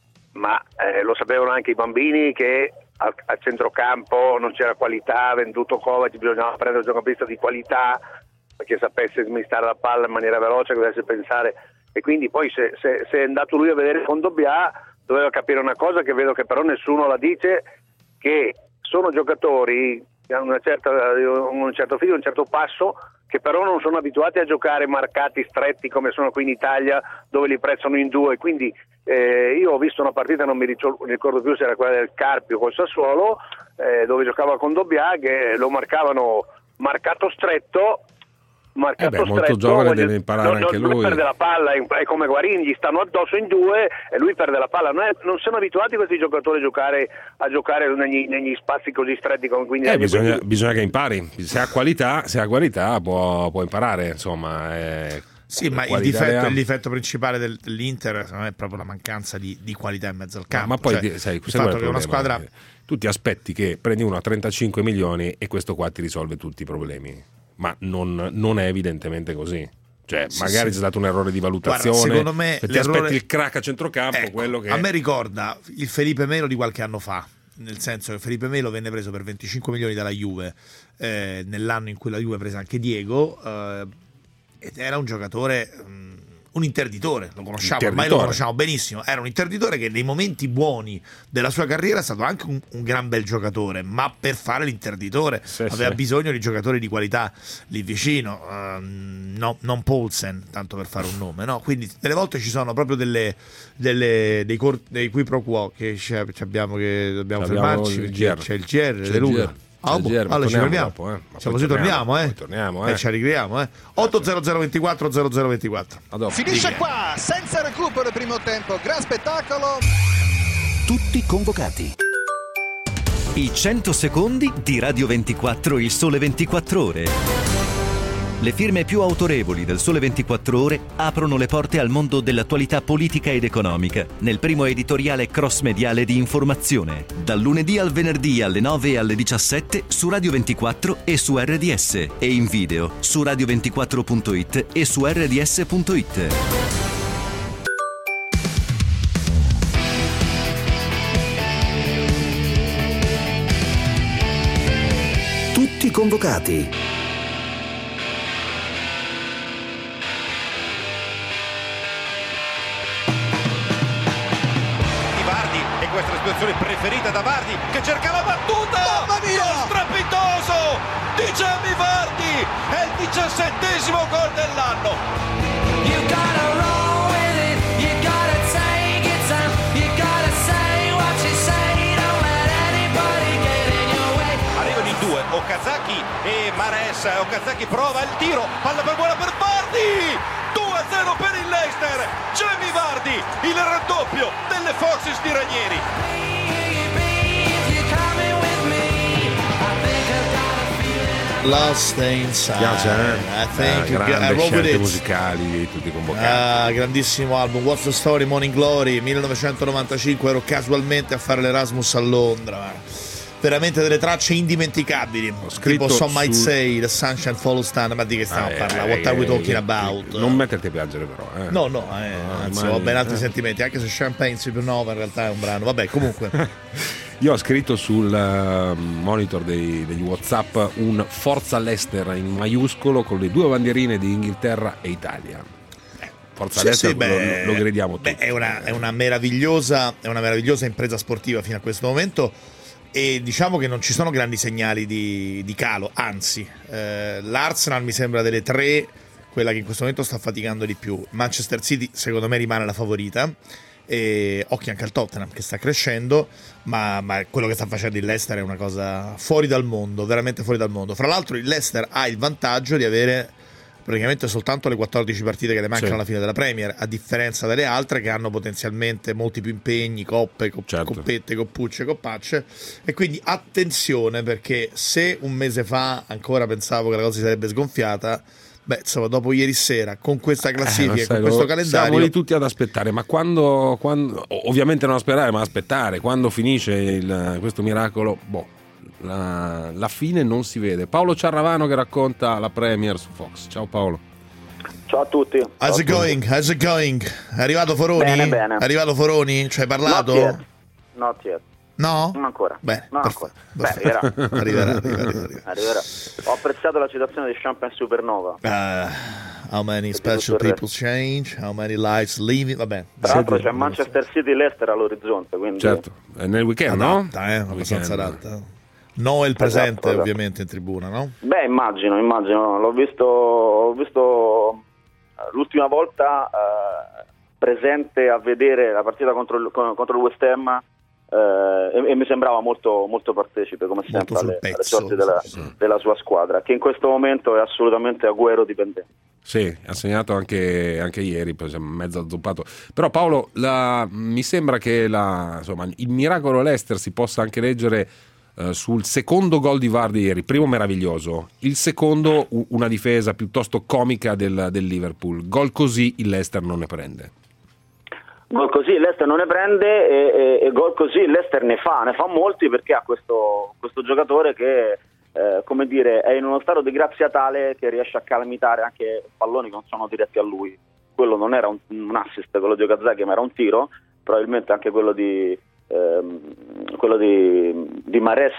ma eh, lo sapevano anche i bambini che al, al centrocampo non c'era qualità, venduto Kovac, bisognava prendere un giocatorista di qualità perché sapesse smistare la palla in maniera veloce, che dovesse pensare, e quindi poi se, se, se è andato lui a vedere Kondogbia doveva capire una cosa che vedo che però nessuno la dice, che sono giocatori che hanno una certa, un certo filo, un certo passo, che però non sono abituati a giocare marcati stretti come sono qui in Italia, dove li prezzano in due. Quindi eh, io ho visto una partita, non mi ricordo più se era quella del Carpio col Sassuolo, eh, dove giocava con Kondogbia, che lo marcavano marcato stretto, marcato eh beh, molto stretto, giovane, voglio, deve imparare non, anche non, lui. Lui perde la palla, è come Guarini, gli stanno addosso in due e lui perde la palla. Non, è, non sono abituati questi giocatori a giocare, a giocare negli, negli spazi così stretti come quindi eh, bisogna, quindi... bisogna che impari, se ha qualità, se ha qualità può, può imparare, insomma. È... Sì, ma il difetto, il difetto principale del, dell'Inter non è proprio la mancanza di, di qualità in mezzo al campo. Ma, ma poi cioè, sai, il fatto che una squadra, tu ti aspetti che prendi uno a trentacinque milioni e questo qua ti risolve tutti i problemi. Ma non, non è evidentemente così. Cioè, sì, magari sì. c'è stato un errore di valutazione. Guarda, secondo me ti aspetti il crack a centrocampo. Ecco, quello che a me ricorda il Felipe Melo di qualche anno fa. Nel senso che Felipe Melo venne preso per venticinque milioni dalla Juve eh, nell'anno in cui la Juve prese anche Diego. Eh, ed era un giocatore. Mh, un interditore, lo conosciamo, ormai lo conosciamo benissimo. Era un interditore che nei momenti buoni della sua carriera è stato anche un, un gran bel giocatore, ma per fare l'interditore sì, aveva sì. bisogno di giocatori di qualità lì vicino, uh, no, non Poulsen, tanto per fare un nome, no? Quindi delle volte ci sono proprio delle, delle dei, cor- dei qui pro quo che c'è, abbiamo che dobbiamo fermarci, il c'è, c'è il G R De Luca. Ah, boh, allora ci fermiamo, dopo, eh. Siamo così torniamo, eh. torniamo eh. E ci arriviamo, eh. otto zero zero ventiquattro zero zero ventiquattro. Finisce qua, senza recupero il primo tempo, gran spettacolo. Tutti convocati. I cento secondi di Radio ventiquattro, il Sole ventiquattro Ore. Le firme più autorevoli del Sole ventiquattro Ore aprono le porte al mondo dell'attualità politica ed economica nel primo editoriale cross-mediale di informazione, dal lunedì al venerdì alle nove e alle diciassette su Radio ventiquattro e su R D S e in video su radio ventiquattro punto it e su R D S punto it. Tutti convocati. Preferita da Vardi che cerca la battuta, gol strepitoso di Jamie Vardi, è il diciassettesimo gol dell'anno. You gotta roll with it, you gotta take it time, you gotta say what you say, don't let anybody get in your way. Arrivano in due, Okazaki e Mares, Okazaki prova il tiro, palla per buona per Vardi, due a zero per il Leicester, Jamie Vardi, il raddoppio delle Foxes di Ranieri. Lost Inside. Piace, eh? I think eh, grandi uh, scelte musicali, tutti convocati. Ah, grandissimo album. What's the Story, Morning Glory, millenovecentonovantacinque. Ero casualmente a fare l'Erasmus a Londra. Veramente delle tracce indimenticabili. Tipo Some Might su... Say, The Sunshine Follows Time. Ma di che stiamo ah, a parlare? Eh, What are we talking eh, about? Non metterti a piangere, però. Eh. No, no, eh, no anzi, ho ben altri eh. sentimenti. Anche se Champagne Supernova in realtà è un brano. Vabbè, comunque. Io ho scritto sul uh, monitor dei, degli WhatsApp un Forza Leicester in maiuscolo con le due bandierine di Inghilterra e Italia. Forza sì, Leicester, sì, beh, lo, lo crediamo tutti. Beh, è, una, è, una meravigliosa, è una meravigliosa impresa sportiva fino a questo momento e diciamo che non ci sono grandi segnali di, di calo, anzi eh, l'Arsenal mi sembra delle tre quella che in questo momento sta faticando di più. Manchester City secondo me rimane la favorita. E occhi anche al Tottenham che sta crescendo, ma, ma quello che sta facendo il Leicester è una cosa fuori dal mondo, veramente fuori dal mondo. Fra l'altro il Leicester ha il vantaggio di avere praticamente soltanto le quattordici partite che le mancano sì. alla fine della Premier, a differenza delle altre che hanno potenzialmente molti più impegni, coppe, cop- certo. coppette, coppucce, coppacce, e quindi attenzione, perché se un mese fa ancora pensavo che la cosa si sarebbe sgonfiata, beh, insomma, dopo ieri sera, con questa classifica e eh, con questo calendario, siamo lì tutti ad aspettare. Ma quando, quando ovviamente non aspettare, ma aspettare quando finisce il, questo miracolo, boh, la, la fine non si vede. Paolo Ciarravano che racconta la Premier su Fox. Ciao Paolo. Ciao a tutti. Ciao How's it going? How's it going? È arrivato Foroni? Bene, bene. È arrivato Foroni? Ci hai parlato? Not yet. Not yet. No? Non ancora. Beh, non ancora. Beh, arriverà. arriverà, arriverà, arriverà. arriverà. Ho apprezzato la citazione di Champagne Supernova. Uh, how many special people change? How many lives leaving? Vabbè. Tra l'altro c'è Manchester City Leicester all'orizzonte, quindi... Certo, è nel weekend, adatta, no? Eh, abbastanza adatta. No, è il presente, esatto, esatto. ovviamente in tribuna, no? Beh, immagino, immagino. L'ho visto, l'ho visto l'ultima volta eh, presente a vedere la partita contro il, contro il West Ham. Uh, e, e mi sembrava molto, molto partecipe come sempre alle, alle sorti della, sì. della sua squadra, che in questo momento è assolutamente Agüero dipendente. Sì, ha segnato anche, anche ieri, mezzo azzuppato. Però Paolo, la, mi sembra che la, insomma, il miracolo Leicester si possa anche leggere uh, sul secondo gol di Vardy ieri. Primo meraviglioso, il secondo una difesa piuttosto comica del, del Liverpool. Gol così il Leicester non ne prende. Gol così l'Ester non ne prende e, e, e gol così l'Ester ne fa, ne fa molti, perché ha questo, questo giocatore che eh, come dire, è in uno stato di grazia tale che riesce a calamitare anche palloni che non sono diretti a lui. Quello non era un, un assist, quello di Okazaki, ma era un tiro, probabilmente anche quello di ehm, quello di, di Mahrez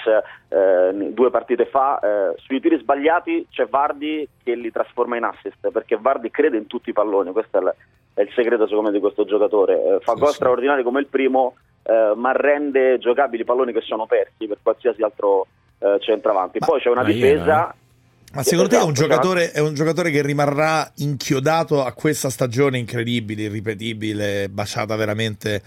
eh, due partite fa. Eh, sui tiri sbagliati c'è Vardy che li trasforma in assist, perché Vardy crede in tutti i palloni, questo è il è il segreto secondo me di questo giocatore. Eh, fa sì, gol sì. straordinari come il primo, eh, ma rende giocabili i palloni che sono persi per qualsiasi altro eh, centravanti. Ma, poi c'è una difesa iena, eh. Ma secondo esatto, te è un, giocatore, è un giocatore che rimarrà inchiodato a questa stagione incredibile, irripetibile, baciata veramente,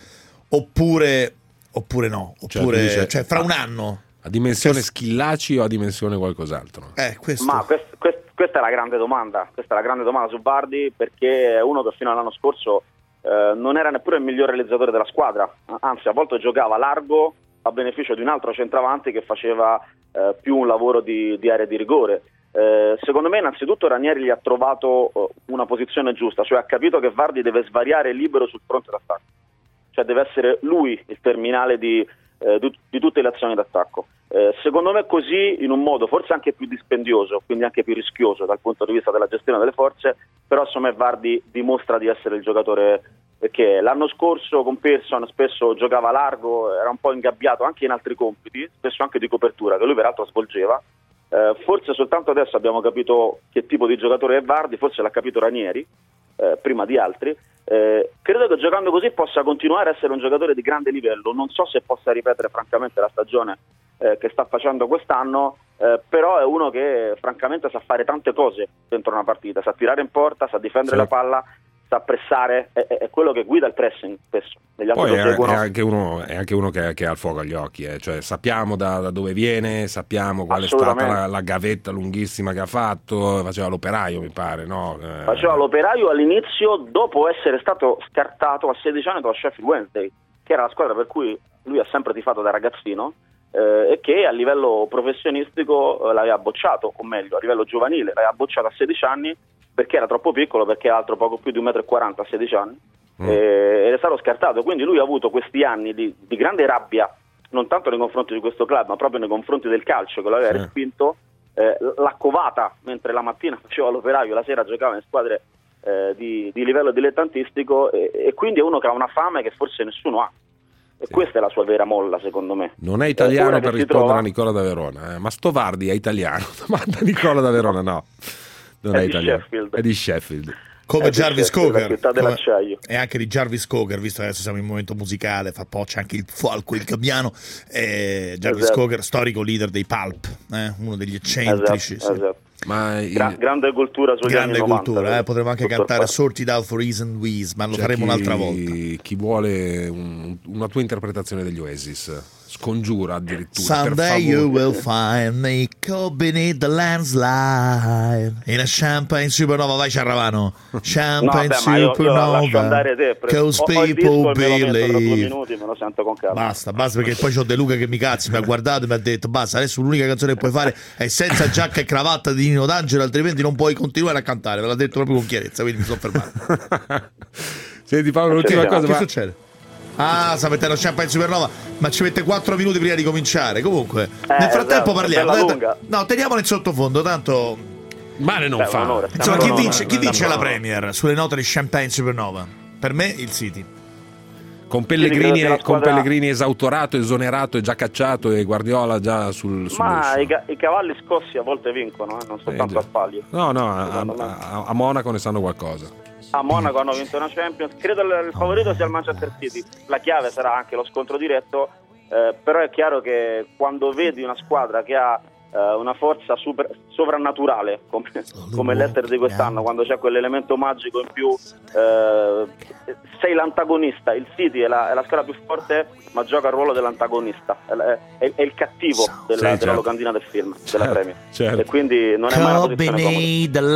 oppure oppure no, oppure cioè, dice, cioè fra un anno a dimensione Schillaci o a dimensione qualcos'altro? Eh, questo. Ma questo, questo, questa è la grande domanda, questa è la grande domanda su Vardy, perché è uno che fino all'anno scorso eh, non era neppure il miglior realizzatore della squadra, anzi a volte giocava largo a beneficio di un altro centravanti che faceva eh, più un lavoro di, di area di rigore. Eh, secondo me innanzitutto Ranieri gli ha trovato eh, una posizione giusta, cioè ha capito che Vardy deve svariare libero sul fronte d'attacco, cioè deve essere lui il terminale di, eh, di, di tutte le azioni d'attacco. Eh, secondo me così, in un modo forse anche più dispendioso, quindi anche più rischioso dal punto di vista della gestione delle forze, però secondo me Vardy dimostra di essere il giocatore che l'anno scorso con Pearson spesso giocava largo, era un po' ingabbiato anche in altri compiti, spesso anche di copertura, che lui peraltro svolgeva. Eh, forse soltanto adesso abbiamo capito che tipo di giocatore è Vardy, forse l'ha capito Ranieri eh, prima di altri. Eh, credo che giocando così possa continuare a essere un giocatore di grande livello. Non so se possa ripetere francamente la stagione eh, che sta facendo quest'anno, eh, però è uno che francamente sa fare tante cose dentro una partita, sa tirare in porta, sa difendere sì. la palla, sa pressare, è, è quello che guida il pressing spesso. Negli Poi è, è, anche uno, è anche uno che, che ha il fuoco agli occhi, eh. Cioè, sappiamo da, da dove viene, sappiamo qual è stata la, la gavetta lunghissima che ha fatto, faceva l'operaio mi pare, no? Eh. Faceva l'operaio all'inizio, dopo essere stato scartato a sedici anni dalla Sheffield Wednesday, che era la squadra per cui lui ha sempre tifato da ragazzino, eh, e che a livello professionistico eh, l'aveva bocciato, o meglio a livello giovanile l'aveva bocciato a sedici anni perché era troppo piccolo, perché era altro poco più di un metro e quaranta a sedici anni, mm. eh, ed è stato scartato. Quindi lui ha avuto questi anni di, di grande rabbia, non tanto nei confronti di questo club ma proprio nei confronti del calcio che lo aveva sì. respinto, eh, l'ha covata mentre la mattina faceva l'operaio, la sera giocava in squadre eh, di, di livello dilettantistico, e, e quindi è uno che ha una fame che forse nessuno ha. E sì. questa è la sua vera molla, secondo me. Non è italiano per rispondere trova... a Nicola da Verona, eh? Ma sto Vardy è italiano. Domanda Nicola da Verona, no. Non è, è italiano, Sheffield. È di Sheffield. Come è Jarvis Cocker, come... e anche di Jarvis Cocker, visto che adesso siamo in momento musicale, fa po' c'è anche il Falco, il Gabbiano, eh, Jarvis esatto. Cocker, storico leader dei Pulp, eh, uno degli eccentrici. Esatto, sì. esatto. Ma il... Gra- grande cultura sugli grande anni cultura, novanta, eh, potremmo anche cantare Sorted Out for Ease and Wheeze, ma lo C'è faremo chi, un'altra volta. Chi vuole un, una tua interpretazione degli Oasis scongiura addirittura. Someday you will find me caught beneath the landslide in a champagne supernova. Vai Ciarravano, champagne no, vabbè, supernova, io, io andare te, cause ho, ho people believe. Due believe. minuti me lo sento con calma. Basta, basta, perché poi c'ho De Luca che mi cazzi, mi ha guardato e mi ha detto basta, adesso l'unica canzone che puoi fare è senza giacca e cravatta di Nino D'Angelo, altrimenti non puoi continuare a cantare. Me l'ha detto proprio con chiarezza, quindi mi sono fermato. Senti Paolo, l'ultima cosa, che ma... succede? Ah, sta mettendo Champagne Supernova, ma ci mette quattro minuti prima di cominciare. Comunque, eh, nel frattempo esatto, parliamo. No, teniamolo in sottofondo, tanto male non Beh, fa. Onore, insomma, chi onore, vince, chi vince la onore. Premier sulle note di Champagne Supernova? Per me il City. Con Pellegrini, squadra... con Pellegrini esautorato, esonerato e già cacciato, e Guardiola già sul, sul Ma i, i cavalli scossi a volte vincono, eh, non soltanto eh, a Spagna. No, no, a, a, a Monaco ne sanno qualcosa. A Monaco hanno vinto una Champions, credo il favorito sia il Manchester City, la chiave sarà anche lo scontro diretto, eh, però è chiaro che quando vedi una squadra che ha eh, una forza super, sovrannaturale come, come l'Leicester di quest'anno, quando c'è quell'elemento magico in più, eh, sei l'antagonista, il City è la, è la squadra più forte ma gioca il ruolo dell'antagonista, è, è, è il cattivo della, sì, certo. della locandina del film, della certo, Premier, certo. e quindi non è mai una posizione comoda. the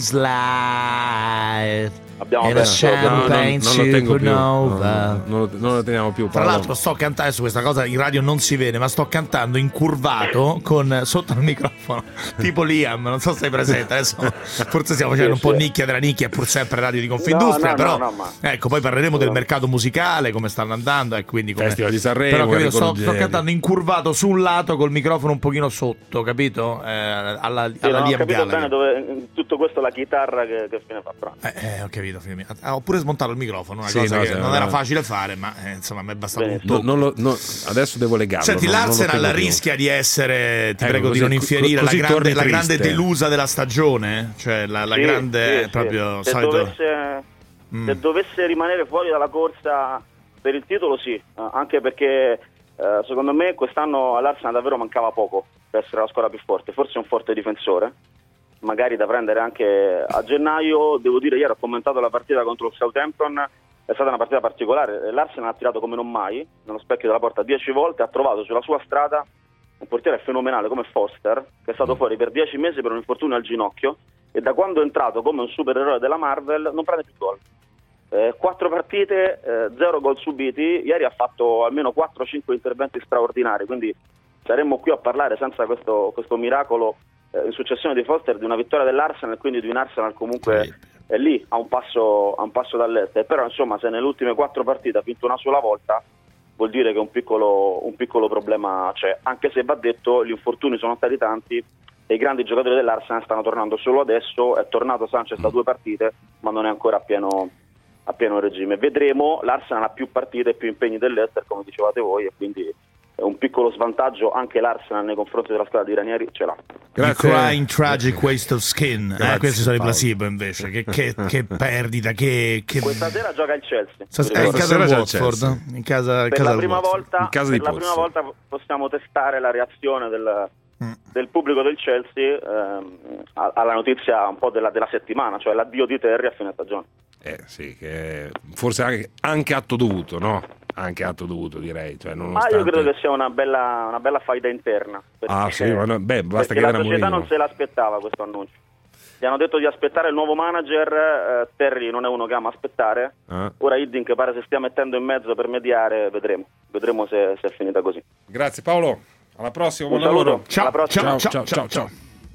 landslide. Abbiamo e perso, la Champagne no, no, non lo tengo più, Supernova. no, non, lo, non lo teniamo più. Tra Paolo. l'altro sto cantando, adesso questa cosa in radio non si vede, ma sto cantando incurvato con sotto il microfono, tipo Liam, non so se sei presente, adesso forse stiamo facendo un po' nicchia della nicchia, è pur sempre radio di Confindustria, no, no, però no, no, ma... ecco, poi parleremo del mercato musicale, come stanno andando e quindi come... Festival di Sanremo, però capito, sto, Ruggeri. sto cantando incurvato su un lato col microfono un pochino sotto, capito? Eh, alla, Sì, alla non ho Liam capito Gallagher. bene dove in tutto questo la chitarra che, che fine fa Franco. Eh, eh, ho capito, fine. Ah, ho pure smontato il microfono, una Sì, cosa no, che sì, non no, era no. facile fare, ma eh, insomma mi è bastato Bene. un tocco. No, non lo- no, adesso devo legarlo. Senti, non- non lo l'Arsenal tengo più. rischia di essere, ti Ecco, prego così- di non infierire, così la grande, torni la grande triste. delusa della stagione, cioè la, la Sì, grande sì, sì. proprio se solito. dovesse, Mm. se dovesse rimanere fuori dalla corsa per il titolo sì, eh, anche perché eh, secondo me quest'anno all'Arsenal davvero mancava poco per essere la squadra più forte, forse un forte difensore, magari da prendere anche a gennaio. Devo dire, ieri ho commentato la partita contro il Southampton, è stata una partita particolare, l'Arsenal ha tirato come non mai nello specchio della porta dieci volte, ha trovato sulla sua strada un portiere fenomenale come Foster, che è stato fuori per dieci mesi per un infortunio al ginocchio, e da quando è entrato come un supereroe della Marvel non prende più gol. Eh, quattro partite, eh, zero gol subiti, ieri ha fatto almeno quattro cinque interventi straordinari, quindi saremmo qui a parlare senza questo, questo miracolo eh, in successione di Foster di una vittoria dell'Arsenal, quindi di un Arsenal comunque è lì a un passo, a un passo dall'est, però insomma se nelle ultime quattro partite ha vinto una sola volta vuol dire che un piccolo, un piccolo problema c'è, anche se va detto gli infortuni sono stati tanti e i grandi giocatori dell'Arsenal stanno tornando solo adesso. È tornato Sanchez da due partite ma non è ancora a pieno, a pieno regime, vedremo. L'Arsenal ha più partite e più impegni dell'Ester come dicevate voi, e quindi è un piccolo svantaggio anche l'Arsenal nei confronti della squadra di Ranieri ce l'ha. You crying tragic waste of skin. Grazie, Eh, questi sono i Paolo. placebo invece. Che, che, che perdita, che, che... Questa sera gioca il Chelsea. Sa- vi è in ricordo. casa del Stasera c'è il Watford. Chelsea. In casa, in per casa la del prima Watford. volta, In casa per di la Pozzo. prima volta possiamo testare la reazione del, Mm. del pubblico del Chelsea ehm, a- alla notizia un po' della, della settimana, cioè l'addio di Terry a fine stagione. Eh sì, che forse anche, anche atto dovuto, no? Anche atto dovuto, direi. Cioè, Ah, nonostante... io credo che sia una bella, una bella faida interna. Perché, Ah, sì, ma no, beh, basta perché la chiedere a società Mourinho. non se l'aspettava questo annuncio. Gli hanno detto di aspettare il nuovo manager, eh, Terry non è uno che ama aspettare. Ah. Ora Hiddink pare si stia mettendo in mezzo per mediare, vedremo. Vedremo se, se è finita così. Grazie Paolo, alla prossima, Un buon lavoro. saluto, alla prossima. Ciao, ciao, ciao, ciao.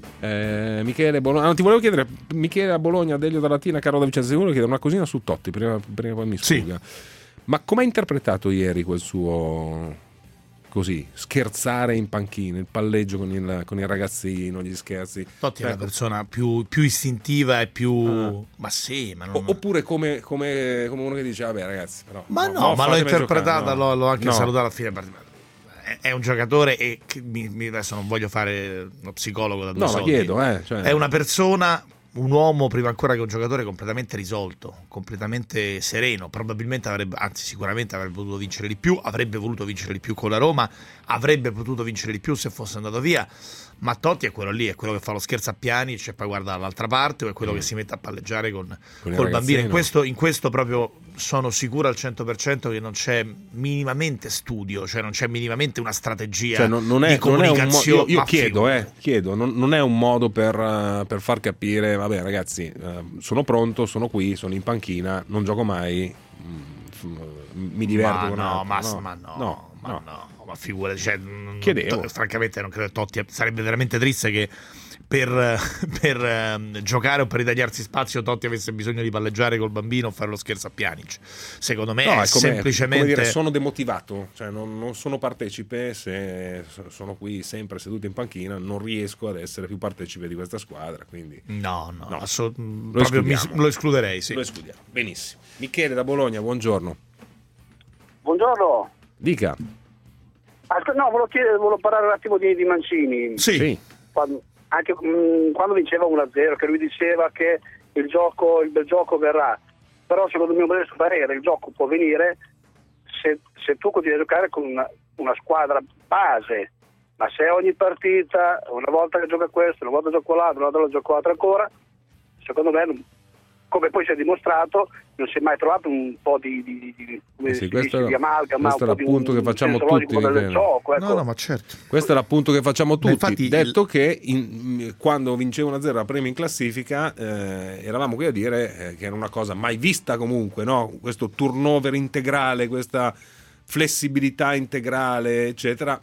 Eh, Michele Bologna, ah, ti volevo chiedere, Michele a Bologna, Delio da Latina, Carlo da Vicenza, uno chiede una cosina su Totti, prima, prima poi mi sfuga. Ma come ha interpretato ieri quel suo così scherzare in panchina, il palleggio con il, con il ragazzino, gli scherzi? Totti è Ecco. una persona più, più istintiva e più... Ah. Ma sì, ma non... O- oppure come, come, come uno che dice vabbè ragazzi però, Ma no, no, ma l'ho fatemi interpretata, giocare, no. l'ho, l'ho anche No. salutato alla fine partita. È, è un giocatore e che mi, mi- adesso non voglio fare lo psicologo da due No, ma soldi. chiedo, eh, cioè- È una persona, un uomo prima ancora che un giocatore completamente risolto, completamente sereno, probabilmente avrebbe, anzi sicuramente avrebbe potuto vincere di più, avrebbe voluto vincere di più con la Roma, avrebbe potuto vincere di più se fosse andato via, ma Totti è quello lì, è quello che fa lo scherzo a Pjanic e poi guarda dall'altra parte, o è quello mm. che si mette a palleggiare con, con col bambino. In questo, in questo proprio sono sicuro al cento per cento che non c'è minimamente studio, cioè non c'è minimamente una strategia, cioè, non, non è, di comunicazione. Non è un mo- io io chiedo, eh, chiedo non, non è un modo per, uh, per far capire, vabbè ragazzi, uh, sono pronto, sono qui, sono in panchina, non gioco mai, mm, mi diverto ma con no, altro. ma no, ma no, no, ma no. no. Ma figurati, cioè, Chiedevo. To, francamente non credo che Totti sarebbe veramente triste che per, per uh, giocare o per ritagliarsi spazio Totti avesse bisogno di palleggiare col bambino o fare lo scherzo a Pjanic. Secondo me no, è, è come, semplicemente come dire, sono demotivato, cioè non, non sono partecipe, se sono qui sempre seduto in panchina non riesco ad essere più partecipe di questa squadra, quindi no, no, no. Assolut- lo, proprio mi, lo escluderei, sì. Lo escludiamo. Benissimo. Michele da Bologna, buongiorno. Buongiorno. Dica. No, volevo, chiedere, volevo parlare un attimo di, di Mancini. Sì. sì. Quando, anche mh, quando vinceva uno a zero, che lui diceva che il gioco, il bel gioco verrà. Però secondo il mio modesto parere il gioco può venire se, se tu continui a giocare con una, una squadra base. Ma se ogni partita, una volta che gioca questo, una volta gioco l'altro, una volta gioco l'altro ancora, secondo me non, come poi si è dimostrato, non si è mai trovato un po' di, di, di, come sì, si questo, dice, di amalgama, questo è l'appunto un, che facciamo tutti, gioco, ecco. no, no, ma certo. Questo è l'appunto che facciamo tutti. Infatti, detto il... che in, quando vinceva uno a zero la prima in classifica, eh, eravamo qui a dire eh, che era una cosa mai vista comunque, no? Questo turnover integrale, questa flessibilità integrale, eccetera.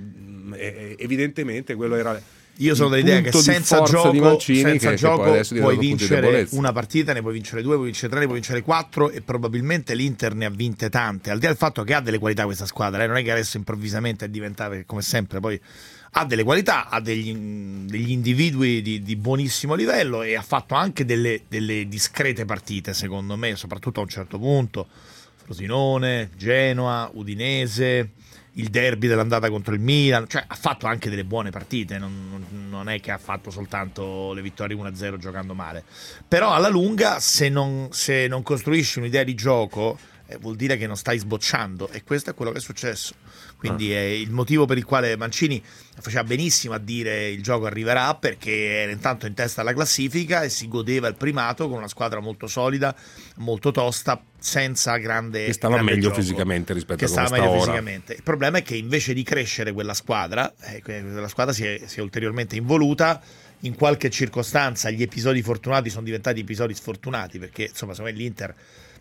E, evidentemente quello era. Io sono dell'idea che senza gioco, Mancini, senza che, gioco che puoi vincere una partita, ne puoi vincere due, puoi vincere tre, ne puoi vincere quattro e probabilmente l'Inter ne ha vinte tante, al di là del fatto che ha delle qualità questa squadra, eh? Non è che adesso improvvisamente è diventata, come sempre, poi ha delle qualità, ha degli, degli individui di, di buonissimo livello e ha fatto anche delle, delle discrete partite, secondo me, soprattutto a un certo punto. Frosinone, Genoa, Udinese, il derby dell'andata contro il Milan, cioè ha fatto anche delle buone partite, non, non è che ha fatto soltanto le vittorie uno a zero giocando male, però alla lunga se non, se non costruisci un'idea di gioco eh, vuol dire che non stai sbocciando e questo è quello che è successo, quindi ah. è il motivo per il quale Mancini faceva benissimo a dire il gioco arriverà, perché era intanto in testa alla classifica e si godeva il primato con una squadra molto solida, molto tosta, senza grande che stava grande meglio gioco, fisicamente rispetto che a come stava sta meglio ora. Fisicamente. Il problema è che invece di crescere quella squadra, eh, quella squadra si è, si è ulteriormente involuta. In qualche circostanza gli episodi fortunati sono diventati episodi sfortunati, perché insomma secondo me l'Inter,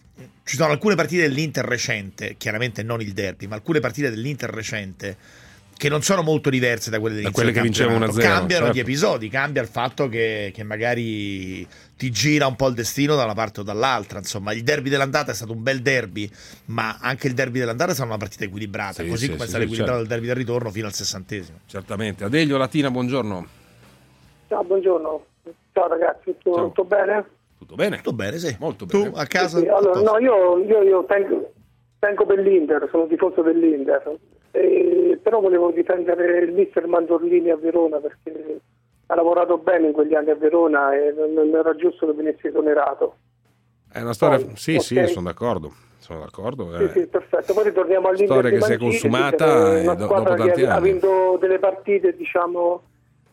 ci sono alcune partite dell'Inter recente, chiaramente non il derby, ma alcune partite dell'Inter recente che non sono molto diverse da quelle dell'inizio da quelle del che vincevano uno a zero. Cambiano certo. gli episodi, cambia il fatto che, che magari ti gira un po' il destino da una parte o dall'altra. Insomma, il derby dell'andata è stato un bel derby, ma anche il derby dell'andata è stata una partita equilibrata, sì, così sì, come è sì, stato sì, equilibrato certo. il derby del ritorno fino al sessantesimo. Certamente. Adelio Latina, buongiorno. Ciao, buongiorno. Ciao ragazzi, tutto, Ciao. tutto bene? Tutto bene? Tutto bene, sì. Molto bene. Tu a casa? Sì, allora, no, io, io, io tengo, tengo per l'Inter, sono tifoso dell'Inter, e, però volevo difendere il mister Mandorlini a Verona perché ha lavorato bene in quegli anni a Verona e non, non era giusto che venisse esonerato. È una storia, Poi, sì, okay. sì, sono d'accordo. Sono d'accordo. Sì, Eh. sì, perfetto. Poi ritorniamo all'Inter Storia di che si è Mancini, consumata che è una e do- squadra dopo tanti che ha anni. vinto delle partite, diciamo,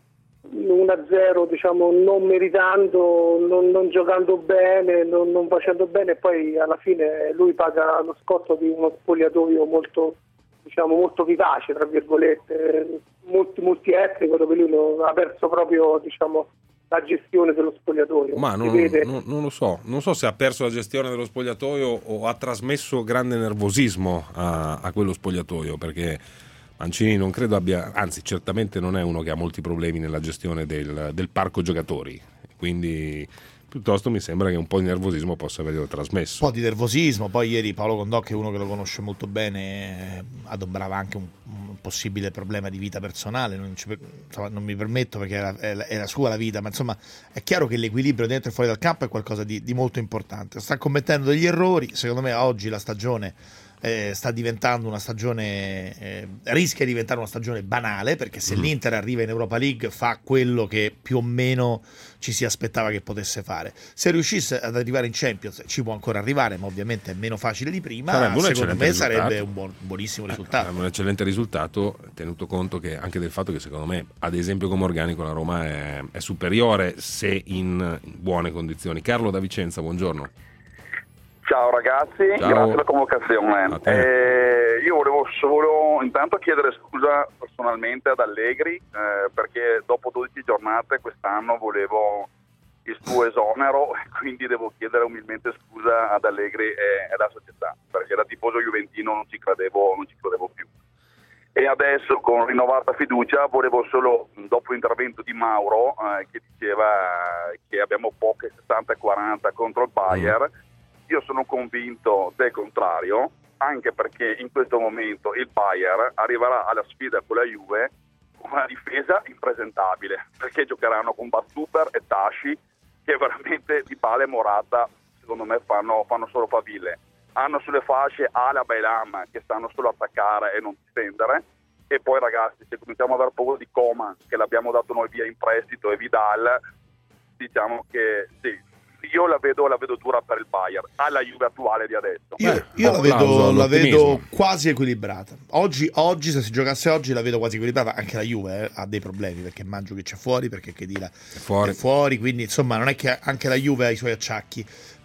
uno a zero, diciamo, non meritando, non, non giocando bene, non, non facendo bene, e poi alla fine lui paga lo scotto di uno spogliatoio molto, diciamo, molto vivace, tra virgolette, multi, multietnico, dove lui non, ha perso proprio, diciamo, la gestione dello spogliatoio. Ma non, non, non lo so, non so se ha perso la gestione dello spogliatoio o ha trasmesso grande nervosismo a, a quello spogliatoio, perché Mancini non credo abbia, anzi certamente non è uno che ha molti problemi nella gestione del, del parco giocatori, quindi piuttosto mi sembra che un po' di nervosismo possa averlo trasmesso. Un po' di nervosismo, poi ieri Paolo Condò, che è uno che lo conosce molto bene, adombrava anche un, un possibile problema di vita personale, non, ci, insomma, non mi permetto perché era, era sua la vita, ma insomma è chiaro che l'equilibrio dentro e fuori dal campo è qualcosa di, di molto importante. Sta commettendo degli errori, secondo me oggi la stagione eh, sta diventando una stagione, eh, rischia di diventare una stagione banale, perché se mm. l'Inter arriva in Europa League fa quello che più o meno ci si aspettava che potesse fare. Se riuscisse ad arrivare in Champions, ci può ancora arrivare, ma ovviamente è meno facile di prima. Secondo me risultato. sarebbe un buon, buonissimo risultato. È un eccellente risultato, tenuto conto che anche del fatto che secondo me, ad esempio come organico, la Roma è, è superiore se in buone condizioni. Carlo da Vicenza, buongiorno. Ciao ragazzi, Ciao. grazie per la convocazione. Eh, io volevo solo intanto chiedere scusa personalmente ad Allegri eh, perché dopo dodici giornate quest'anno volevo il suo esonero e quindi devo chiedere umilmente scusa ad Allegri e alla società, perché da tifoso juventino non ci credevo, non ci credevo più. E adesso con rinnovata fiducia volevo solo, dopo l'intervento di Mauro eh, che diceva che abbiamo poche sessanta quaranta contro il Bayern, io sono convinto del contrario, anche perché in questo momento il Bayern arriverà alla sfida con la Juve con una difesa impresentabile, perché giocheranno con Battuber e Tashi, che veramente di Bale e Morata secondo me fanno, fanno solo faville. Hanno sulle fasce Alaba e Lam che stanno solo a attaccare e non difendere, e poi ragazzi, se cominciamo ad aver paura di Coman, che l'abbiamo dato noi via in prestito, e Vidal, diciamo che sì, io la vedo, la vedo dura per il Bayern alla Juve attuale di adesso. Io, eh, io la, vedo, la vedo quasi equilibrata. Oggi, oggi, se si giocasse oggi, la vedo quasi equilibrata. Anche la Juve eh, ha dei problemi, perché Mandzukic c'è fuori, perché Khedira è fuori. è fuori, quindi insomma non è che anche la Juve ha i suoi acciacchi.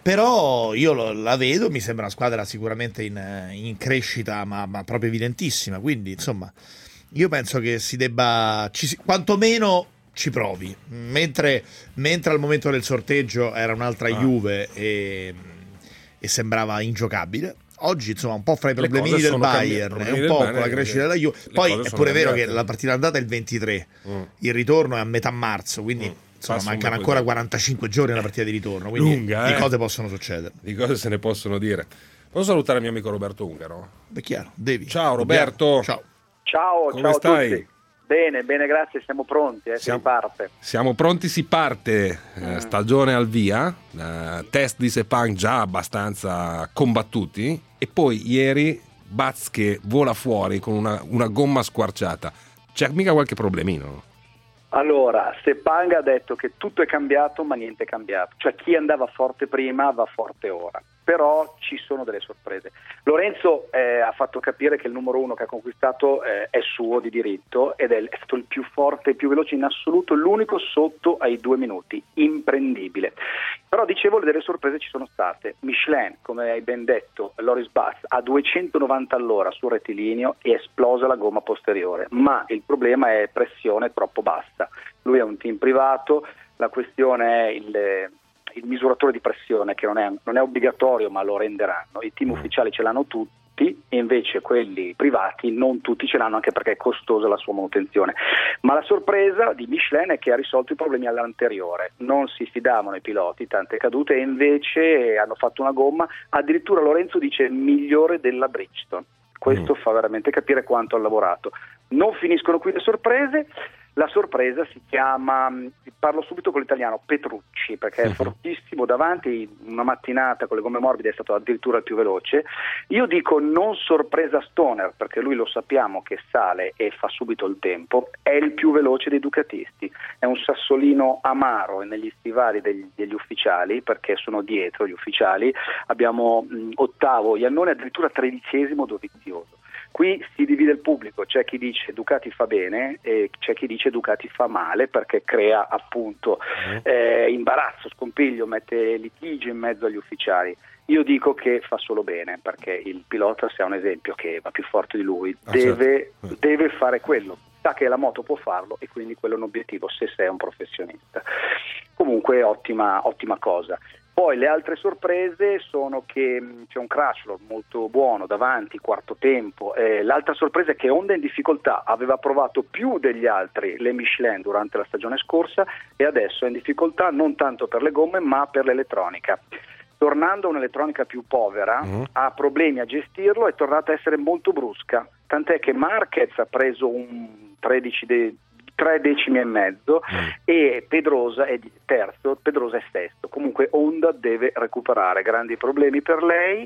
Però io lo, la vedo, mi sembra una squadra sicuramente in, in crescita, ma, ma proprio evidentissima. Quindi insomma, io penso che si debba, ci si, quantomeno ci provi, mentre, mentre al momento del sorteggio era un'altra ah. Juve e, e sembrava ingiocabile. Oggi insomma un po' fra i problemini del Bayern e un po' con la crescita della Juve. Poi è pure vero che la partita andata è il ventitré, mm. il ritorno è a metà marzo, quindi mm. insomma Passa mancano ancora così. quarantacinque giorni alla partita di ritorno, quindi Lunga, di eh? cose possono succedere, di cose se ne possono dire. Posso salutare il mio amico Roberto Ungaro? Beh, chiaro, devi. Ciao Roberto. Ciao. Ciao, come ciao stai? A tutti. Bene, bene, grazie, siamo pronti, eh, siamo, si parte. Siamo pronti, si parte, mm. eh, stagione al via, eh, test di Sepang già abbastanza combattuti, e poi ieri Baz che vola fuori con una, una gomma squarciata. C'è mica qualche problemino? Allora, Sepang ha detto che tutto è cambiato ma niente è cambiato, cioè chi andava forte prima va forte ora. Però ci sono delle sorprese. Lorenzo eh, ha fatto capire che il numero uno che ha conquistato eh, è suo di diritto ed è, è stato il più forte, il più veloce in assoluto, l'unico sotto ai due minuti, imprendibile. Però dicevo, delle sorprese ci sono state. Michelin, come hai ben detto, Loris Baz a duecentonovanta all'ora sul rettilineo e esplosa la gomma posteriore, ma il problema è pressione troppo bassa. Lui è un team privato, la questione è il... il misuratore di pressione, che non è, non è obbligatorio ma lo renderanno. I team ufficiali ce l'hanno tutti e invece quelli privati non tutti ce l'hanno, anche perché è costosa la sua manutenzione. Ma la sorpresa di Michelin è che ha risolto i problemi all'anteriore, non si fidavano i piloti, tante cadute, e invece hanno fatto una gomma, addirittura Lorenzo dice migliore della Bridgestone. Questo mm. fa veramente capire quanto ha lavorato. Non finiscono qui le sorprese. La sorpresa si chiama, parlo subito con l'italiano, Petrucci, perché è fortissimo davanti, una mattinata con le gomme morbide è stato addirittura il più veloce. Io dico non sorpresa Stoner, perché lui lo sappiamo che sale e fa subito il tempo, è il più veloce dei ducatisti, è un sassolino amaro negli stivali degli, degli ufficiali, perché sono dietro gli ufficiali, abbiamo mh, ottavo Iannone, addirittura tredicesimo Dovizioso. Qui si divide il pubblico, c'è chi dice Ducati fa bene e c'è chi dice Ducati fa male, perché crea appunto eh, imbarazzo, scompiglio, mette litigio in mezzo agli ufficiali. Io dico che fa solo bene, perché il pilota, se ha un esempio che va più forte di lui, ah, deve, certo. deve fare quello, sa che la moto può farlo e quindi quello è un obiettivo se sei un professionista. Comunque ottima, ottima cosa. Poi le altre sorprese sono che mh, c'è un Crutchlow molto buono davanti, quarto tempo. Eh, l'altra sorpresa è che Honda in difficoltà, aveva provato più degli altri le Michelin durante la stagione scorsa e adesso è in difficoltà non tanto per le gomme ma per l'elettronica. Tornando a un'elettronica più povera, mm. ha problemi a gestirlo, è tornata a essere molto brusca, tant'è che Marquez ha preso un tredici de- tre decimi e mezzo mm. e Pedrosa è terzo, Pedrosa è sesto. Comunque Honda deve recuperare, grandi problemi per lei,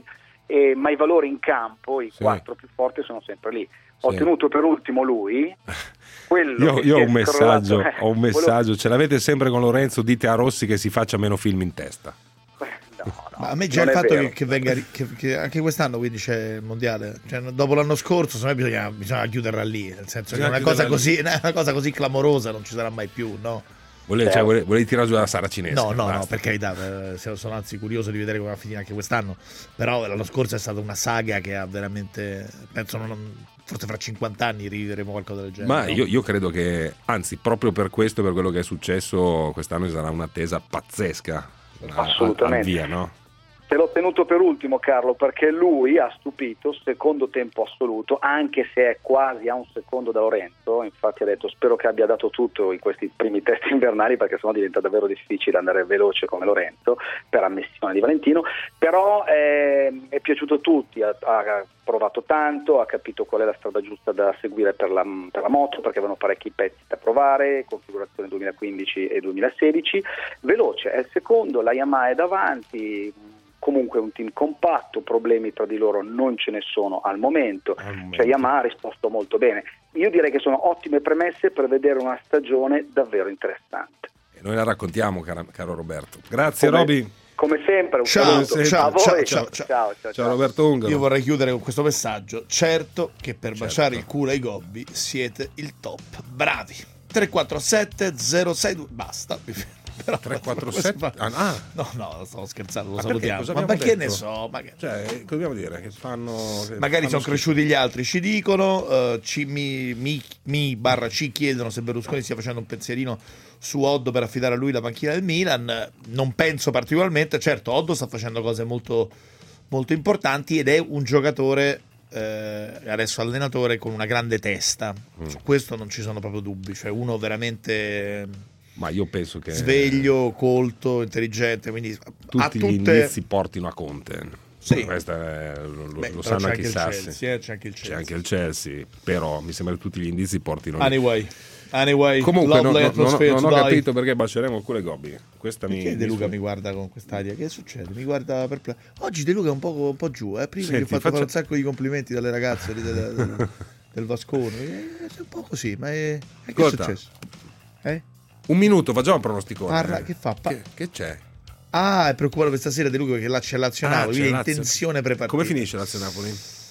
e, ma i valori in campo, i sì. quattro più forti sono sempre lì. Ho sì. tenuto per ultimo lui. Quello io che io ho è un messaggio, scrollato, eh, ho un messaggio, volevo... ce l'avete sempre con Lorenzo, dite a Rossi che si faccia meno film in testa. No, no, ma a me già il fatto che, che venga che, che anche quest'anno quindi c'è il mondiale, cioè, dopo l'anno scorso secondo me bisogna, bisogna chiuderla lì, nel senso bisogna che una cosa, così, una cosa così clamorosa non ci sarà mai più, no? Volevi, cioè, volevi, volevi tirare giù la saracinesca? No, no, basta. no, per carità, sono anzi curioso di vedere come va a finire anche quest'anno, però l'anno scorso è stata una saga che ha veramente, penso non, forse fra cinquanta anni riviveremo qualcosa del genere. Ma no? io, io credo che, anzi, proprio per questo, per quello che è successo, quest'anno sarà un'attesa pazzesca. Assolutamente. Al via, no? Te l'ho tenuto per ultimo, Carlo, perché lui ha stupito, secondo tempo assoluto, anche se è quasi a un secondo da Lorenzo. Infatti ha detto spero che abbia dato tutto in questi primi test invernali, perché sennò diventa davvero difficile andare veloce come Lorenzo, per ammissione di Valentino. Però eh, è piaciuto a tutti, ha, ha provato tanto, ha capito qual è la strada giusta da seguire per la, per la moto, perché avevano parecchi pezzi da provare, configurazione duemilaquindici e duemilasedici. Veloce, è il secondo, la Yamaha è davanti. Comunque un team compatto, problemi tra di loro non ce ne sono al momento, al momento. Cioè Yamaha ha risposto molto bene. Io direi che sono ottime premesse per vedere una stagione davvero interessante. E noi la raccontiamo, cara, caro Roberto. Grazie come, Roby. Come sempre, un ciao, saluto ciao, a voi. Ciao, ciao, ciao, ciao. ciao, ciao, ciao Roberto Ungaro. Io vorrei chiudere con questo messaggio. Certo che per certo. baciare il culo ai gobbi siete il top. Bravi. tre quattro sette zero sei due basta. Però tre quattro sette ah, ah. no no stavo scherzando, lo ma salutiamo, perché, ma perché detto? ne so, ma che... cioè cosa dobbiamo dire che fanno che magari fanno sono schifo. cresciuti gli altri, ci dicono uh, ci, mi, mi, mi barra ci chiedono se Berlusconi stia facendo un pensierino su Oddo per affidare a lui la panchina del Milan. Non penso particolarmente, certo Oddo sta facendo cose molto molto importanti ed è un giocatore eh, adesso allenatore con una grande testa, mm. su questo non ci sono proprio dubbi, cioè uno veramente ma io penso che sveglio, colto, intelligente, quindi tutti ha tutte... gli indizi portino a Conte. Sì. Questo è, lo, Beh, lo sanno anche i sassi. Chelsea, eh, c'è anche il Chelsea. C'è anche il Chelsea, però mi sembra che tutti gli indizi portino. Anyway, anyway comunque non, non, non, non ho dai. capito perché baceremo il culo ai gobbi. Questa perché mi, De Luca mi... mi guarda con quest'aria? Che succede? Mi guarda per oggi De Luca è un po', un po' giù, eh? Prima Senti, gli ho fatto faccia... fare un sacco di complimenti dalle ragazze del, del, del Vascone. È un po' così, ma è, è che è successo? Eh? Un minuto, facciamo un pronosticone. Parla, che fa? Pa- che, che c'è? Ah, è preoccupato per stasera De Luca perché là c'è Lazio Napoli, ah, quindi Lazio. intenzione preparata. Come finisce Lazio Napoli?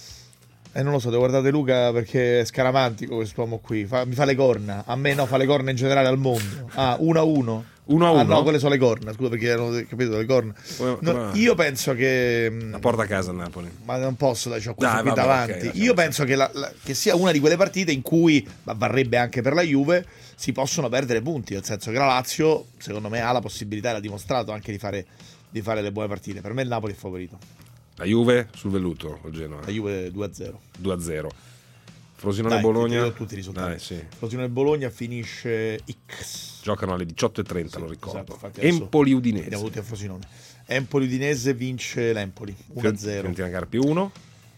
Eh, non lo so, devo guardare De Luca perché è scaramantico quest'uomo qui. Fa, mi fa le corna. A me no, fa le corna in generale al mondo. Ah, uno a uno. uno a uno? Ah no, quelle sono le corna, scusa perché hanno capito le corna. No, io penso che la porta a casa a Napoli. Ma non posso, dai, c'ho questo dai, qui vabbè, davanti. okay, io penso che, la, la, che sia una di quelle partite in cui, ma varrebbe anche per la Juve, si possono perdere punti, nel senso che la Lazio, secondo me, ha la possibilità, l'ha dimostrato anche di fare, di fare le buone partite. Per me il Napoli è favorito. La Juve sul velluto o Genoa? La Juve due a zero. due a zero. Frosinone Bologna. Ti, ti tutti i risultati. Dai, sì. Frosinone Bologna finisce X. Giocano alle diciotto e trenta, sì, lo ricordo. Esatto, Empoli Udinese. Andiamo tutti a Frosinone. Empoli Udinese vince l'Empoli uno a zero. Fiorentina Carpi uno.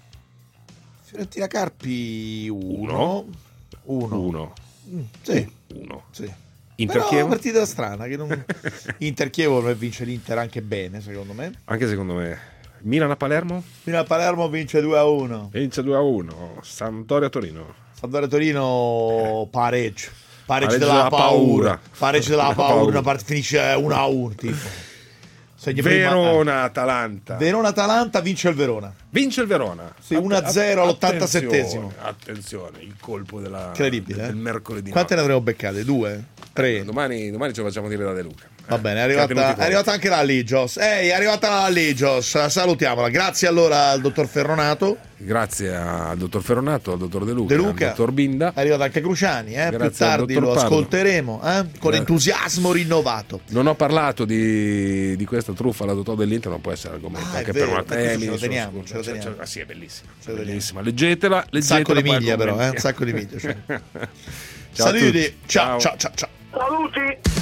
Fiorentina Carpi uno. uno. Mm, sì. uno. Sì. Inter Però Chievo? È una partita strana che non... Inter Chievo vince l'Inter anche bene, secondo me. Anche secondo me. Milan a Palermo? Milan a Palermo vince due a uno. Vince due a uno. Sampdoria Torino. Sampdoria Torino pareggio. Pareggio, pareggio della, della paura. paura. Pareggio della paura, paura. Una part- finisce uno a uno tipo. Verona Atalanta. Verona Atalanta vince il Verona. Vince il Verona. Sì, uno a zero all'ottantasettesimo. Attenzione, il colpo della incredibile, del eh? mercoledì. Quante ne avremo beccate? Due? Tre? Domani, domani ce lo facciamo dire da De Luca. Va bene, è arrivata, è arrivata anche la Ligios. Ehi, è arrivata la Ligios. Salutiamola. Grazie allora al dottor Ferronato. Grazie al dottor Ferronato, al dottor De Luca, De Luca. al dottor Binda. È arrivato anche Cruciani, eh? Più Grazie tardi lo Pardo. ascolteremo eh? con Grazie. entusiasmo rinnovato. Non ho parlato di, di questa truffa alla Totò dell'Inter, non può essere argomento ah, anche vero, per una temi. Ce lo teniamo, ce lo cioè, teniamo. Cioè, ah, sì, è bellissima. Ce lo bellissima. Leggetela, leggetela. Un sacco di miglia però, eh? Un sacco di miglia. Cioè. Saluti. Ciao, ciao, ciao, ciao. Saluti.